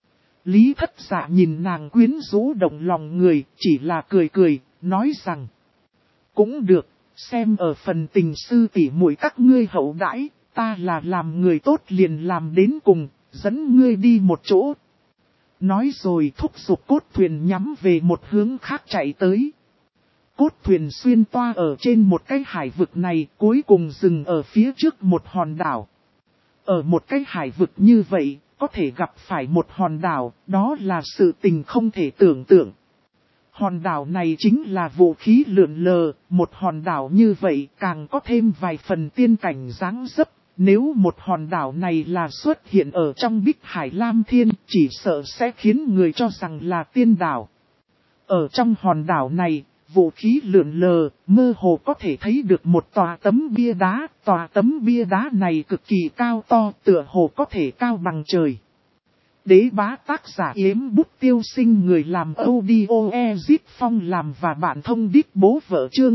Lý Thất Dạ nhìn nàng quyến rũ động lòng người, chỉ là cười cười, nói rằng. Cũng được, xem ở phần tình sư tỉ muội các ngươi hậu đãi, ta là làm người tốt liền làm đến cùng, dẫn ngươi đi một chỗ. Nói rồi thúc giục cốt thuyền nhắm về một hướng khác chạy tới. Cốt thuyền xuyên toa ở trên một cái hải vực này, cuối cùng dừng ở phía trước một hòn đảo. Ở một cái hải vực như vậy, có thể gặp phải một hòn đảo, đó là sự tình không thể tưởng tượng. Hòn đảo này chính là vũ khí lượn lờ, một hòn đảo như vậy càng có thêm vài phần tiên cảnh dáng dấp. Nếu một hòn đảo này là xuất hiện ở trong Bích Hải Lam Thiên, chỉ sợ sẽ khiến người cho rằng là tiên đảo. Ở trong hòn đảo này, vũ khí lượn lờ, mơ hồ có thể thấy được một tòa tấm bia đá. Tòa tấm bia đá này cực kỳ cao to, tựa hồ có thể cao bằng trời. Đế bá tác giả Yếm Bút Tiêu Sinh, người làm audio Ezip Phong làm và bạn thông đít bố vợ chương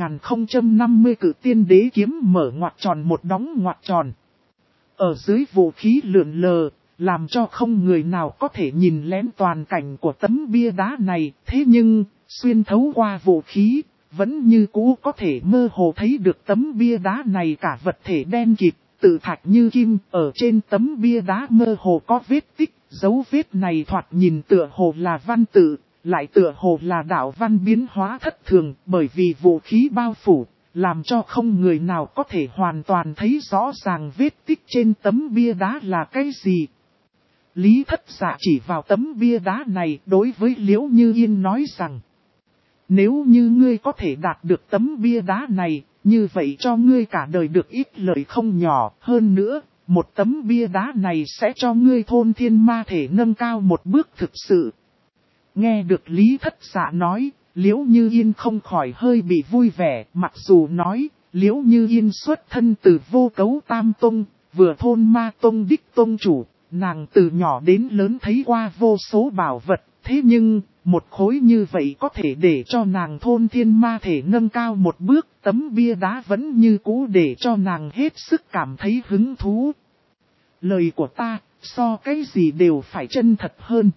2050 cử tiên đế kiếm mở ngoặc tròn một đóng ngoặc tròn. Ở dưới vũ khí lượn lờ, làm cho không người nào có thể nhìn lén toàn cảnh của tấm bia đá này. Thế nhưng, xuyên thấu qua vũ khí, vẫn như cũ có thể mơ hồ thấy được tấm bia đá này cả vật thể đen kịt. Tự thạch như kim, ở trên tấm bia đá mơ hồ có vết tích, dấu vết này thoạt nhìn tựa hồ là văn tự, lại tựa hồ là đạo văn biến hóa thất thường, bởi vì vũ khí bao phủ, làm cho không người nào có thể hoàn toàn thấy rõ ràng vết tích trên tấm bia đá là cái gì. Lý Thất Dạ chỉ vào tấm bia đá này đối với Liễu Như Yên nói rằng, nếu như ngươi có thể đạt được tấm bia đá này, như vậy cho ngươi cả đời được ít lợi không nhỏ. Hơn nữa, một tấm bia đá này sẽ cho ngươi thôn thiên ma thể nâng cao một bước thực sự. Nghe được Lý Thất Dạ nói, Liễu Như Yên không khỏi hơi bị vui vẻ. Mặc dù nói, Liễu Như Yên xuất thân từ Vô Cấu Tam Tông, vừa thôn ma tông đích tông chủ, nàng từ nhỏ đến lớn thấy qua vô số bảo vật. Thế nhưng, một khối như vậy có thể để cho nàng thôn thiên ma thể nâng cao một bước, tấm bia đá vẫn như cũ để cho nàng hết sức cảm thấy hứng thú. Lời của ta, so cái gì đều phải chân thật hơn.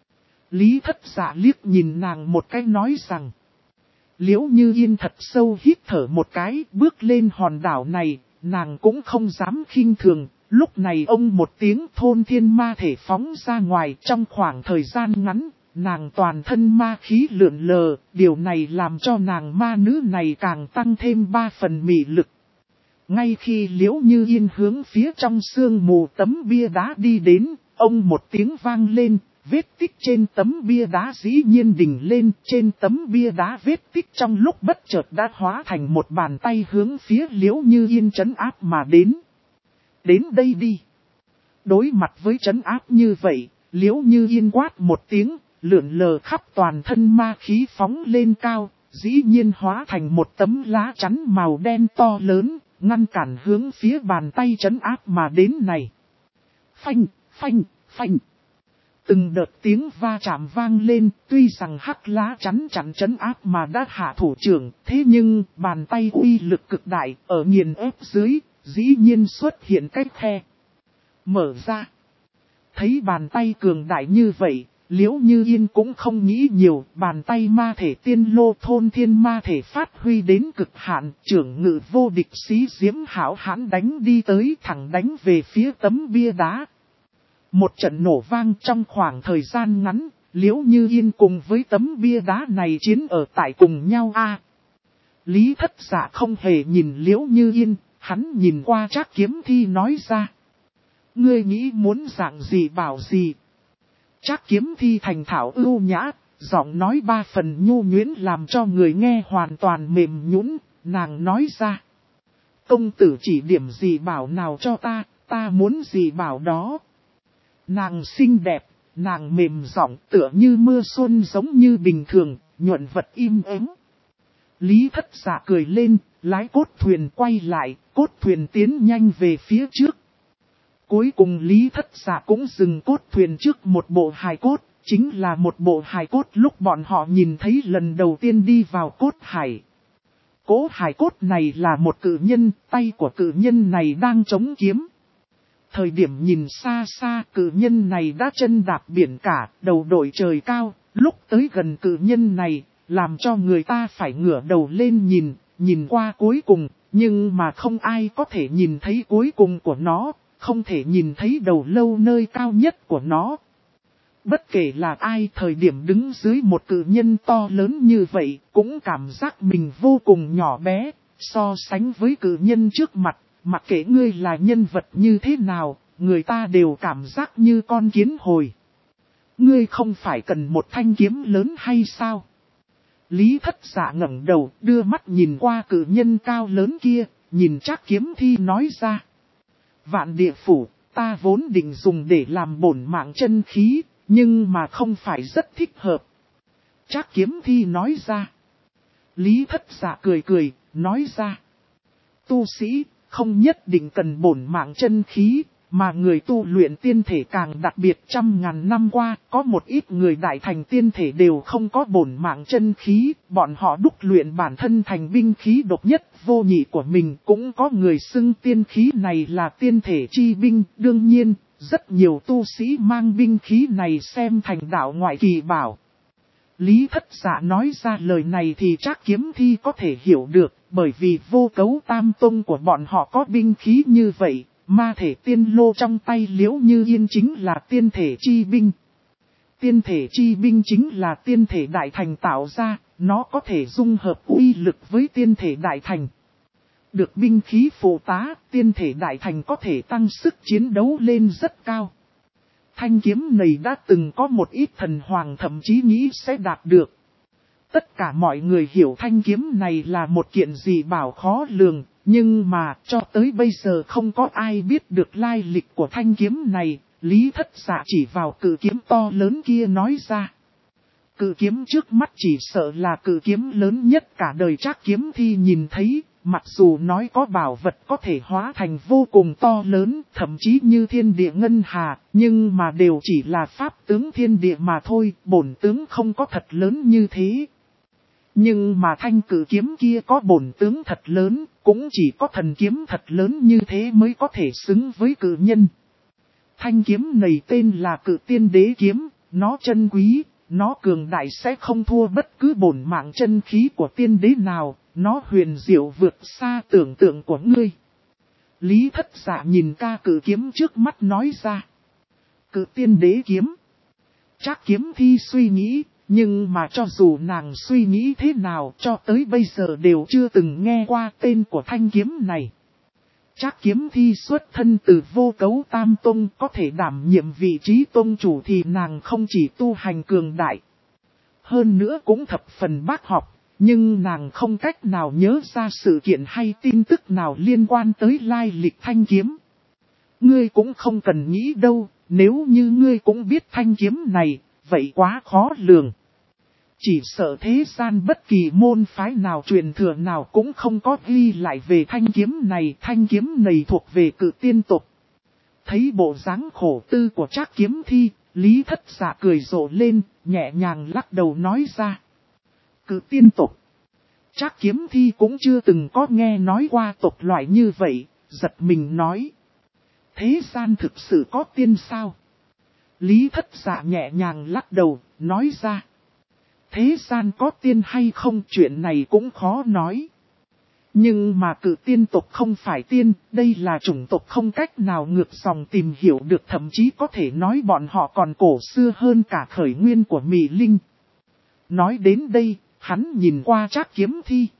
Lý Thất Dạ liếc nhìn nàng một cái nói rằng. Liễu Như Yên thật sâu hít thở một cái, bước lên hòn đảo này, nàng cũng không dám khinh thường. Lúc này ông một tiếng thôn thiên ma thể phóng ra ngoài trong khoảng thời gian ngắn. Nàng toàn thân ma khí lượn lờ, điều này làm cho nàng ma nữ này càng tăng thêm 3 phần mị lực. Ngay khi Liễu Như Yên hướng phía trong sương mù tấm bia đá đi đến, ông một tiếng vang lên, vết tích trên tấm bia đá dĩ nhiên đỉnh lên. Trên tấm bia đá vết tích trong lúc bất chợt đã hóa thành một bàn tay hướng phía Liễu Như Yên trấn áp mà đến. Đến đây đi. Đối mặt với trấn áp như vậy, Liễu Như Yên quát một tiếng. Lượn lờ khắp toàn thân ma khí phóng lên cao, dĩ nhiên hóa thành một tấm lá chắn màu đen to lớn, ngăn cản hướng phía bàn tay trấn áp mà đến này. Phanh, phanh, phanh. Từng đợt tiếng va chạm vang lên, tuy rằng hắc lá chắn chắn trấn áp mà đã hạ thủ trưởng, thế nhưng bàn tay uy lực cực đại, ở nghiền ép dưới, dĩ nhiên xuất hiện cách khe. Mở ra. Thấy bàn tay cường đại như vậy. Liễu Như Yên cũng không nghĩ nhiều, bàn tay ma thể tiên lô thôn thiên ma thể phát huy đến cực hạn, trưởng ngự vô địch xí diễm hảo hãn đánh đi tới thẳng đánh về phía tấm bia đá. Một trận nổ vang trong khoảng thời gian ngắn, Liễu Như Yên cùng với tấm bia đá này chiến ở tại cùng nhau Lý Thất Dạ không hề nhìn Liễu Như Yên, hắn nhìn qua Trác Kiếm Thi nói ra. Ngươi nghĩ muốn dạng gì bảo gì? Trác Kiếm Thi thành thảo ưu nhã, giọng nói 3 phần nhu nhuyễn làm cho người nghe hoàn toàn mềm nhũn. Nàng nói ra. Công tử chỉ điểm gì bảo nào cho ta muốn gì bảo đó. Nàng xinh đẹp, nàng mềm giọng tựa như mưa xuân giống như bình thường, nhuận vật im ắng. Lý Thất Dạ cười lên, lái cốt thuyền quay lại, cốt thuyền tiến nhanh về phía trước. Cuối cùng Lý Thất Dạ cũng dừng cốt thuyền trước một bộ hài cốt, chính là một bộ hài cốt lúc bọn họ nhìn thấy lần đầu tiên đi vào cốt hải. Cố hài cốt này là một cự nhân, tay của cự nhân này đang chống kiếm. Thời điểm nhìn xa xa, cự nhân này đã chân đạp biển cả, đầu đội trời cao, lúc tới gần cự nhân này, làm cho người ta phải ngửa đầu lên nhìn qua cuối cùng, nhưng mà không ai có thể nhìn thấy cuối cùng của nó. Không thể nhìn thấy đầu lâu nơi cao nhất của nó. Bất kể là ai thời điểm đứng dưới một cự nhân to lớn như vậy, cũng cảm giác mình vô cùng nhỏ bé, so sánh với cự nhân trước mặt, mặc kệ ngươi là nhân vật như thế nào, người ta đều cảm giác như con kiến hồi. Ngươi không phải cần một thanh kiếm lớn hay sao? Lý Thất Dạ ngẩng đầu, đưa mắt nhìn qua cự nhân cao lớn kia, nhìn Trác Kiếm Thi nói ra. Vạn Địa Phủ, ta vốn định dùng để làm bổn mạng chân khí, nhưng mà không phải rất thích hợp. Trác Kiếm Thi nói ra. Lý Thất Dạ cười cười, nói ra. Tu sĩ, không nhất định cần bổn mạng chân khí, mà người tu luyện tiên thể càng đặc biệt. 100.000 năm qua, có một ít người đại thành tiên thể đều không có bổn mạng chân khí, bọn họ đúc luyện bản thân thành binh khí độc nhất vô nhị của mình. Cũng có người xưng tiên khí này là tiên thể chi binh. Đương nhiên, rất nhiều tu sĩ mang binh khí này xem thành đạo ngoại kỳ bảo. Lý Thất Dạ nói ra lời này thì Trác Kiếm Thi có thể hiểu được, bởi vì Vô Cấu Tam Tông của bọn họ có binh khí như vậy, ma thể tiên lô trong tay Liễu Như Yên chính là tiên thể chi binh. Tiên thể chi binh chính là tiên thể đại thành tạo ra, nó có thể dung hợp uy lực với tiên thể đại thành. Được binh khí phụ tá, tiên thể đại thành có thể tăng sức chiến đấu lên rất cao. Thanh kiếm này đã từng có một ít thần hoàng thậm chí nghĩ sẽ đạt được. Tất cả mọi người hiểu thanh kiếm này là một kiện gì bảo khó lường, nhưng mà cho tới bây giờ không có ai biết được lai lịch của thanh kiếm này. Lý Thất Dạ chỉ vào cự kiếm to lớn kia nói ra. Cự kiếm trước mắt chỉ sợ là cự kiếm lớn nhất cả đời Trác Kiếm Thi nhìn thấy. Mặc dù nói có bảo vật có thể hóa thành vô cùng to lớn, thậm chí như thiên địa ngân hà, nhưng mà đều chỉ là pháp tướng thiên địa mà thôi, bổn tướng không có thật lớn như thế. Nhưng mà thanh cử kiếm kia có bổn tướng thật lớn, cũng chỉ có thần kiếm thật lớn như thế mới có thể xứng với cử nhân. Thanh kiếm này tên là Cự Tiên Đế Kiếm, nó chân quý, nó cường đại sẽ không thua bất cứ bổn mạng chân khí của tiên đế nào. Nó huyền diệu vượt xa tưởng tượng của ngươi. Lý Thất Dạ nhìn ca cử kiếm trước mắt nói ra. Cự Tiên Đế Kiếm. Trác Kiếm Thi suy nghĩ, nhưng mà cho dù nàng suy nghĩ thế nào cho tới bây giờ đều chưa từng nghe qua tên của thanh kiếm này. Trác Kiếm Thi xuất thân từ Vô Cấu Tam Tông, có thể đảm nhiệm vị trí tông chủ thì nàng không chỉ tu hành cường đại. Hơn nữa cũng thập phần bác học. Nhưng nàng không cách nào nhớ ra sự kiện hay tin tức nào liên quan tới lai lịch thanh kiếm. Ngươi cũng không cần nghĩ đâu, nếu như ngươi cũng biết thanh kiếm này, vậy quá khó lường. Chỉ sợ thế gian bất kỳ môn phái nào truyền thừa nào cũng không có ghi lại về thanh kiếm này thuộc về Cự Tiên tộc. Thấy bộ dáng khổ tư của Trác Kiếm Thi, Lý Thất Dạ cười rộ lên, nhẹ nhàng lắc đầu nói ra. Cự Tiên tộc. Trác Kiếm Thi cũng chưa từng có nghe nói qua tộc loại như vậy, giật mình nói. Thế gian thực sự có tiên sao? Lý Thất Dạ nhẹ nhàng lắc đầu, nói ra. Thế gian có tiên hay không chuyện này cũng khó nói. Nhưng mà Cự Tiên tộc không phải tiên, đây là chủng tộc không cách nào ngược dòng tìm hiểu được, thậm chí có thể nói bọn họ còn cổ xưa hơn cả khởi nguyên của Mị Linh. Nói đến đây, hắn nhìn qua Trác Kiếm Thi.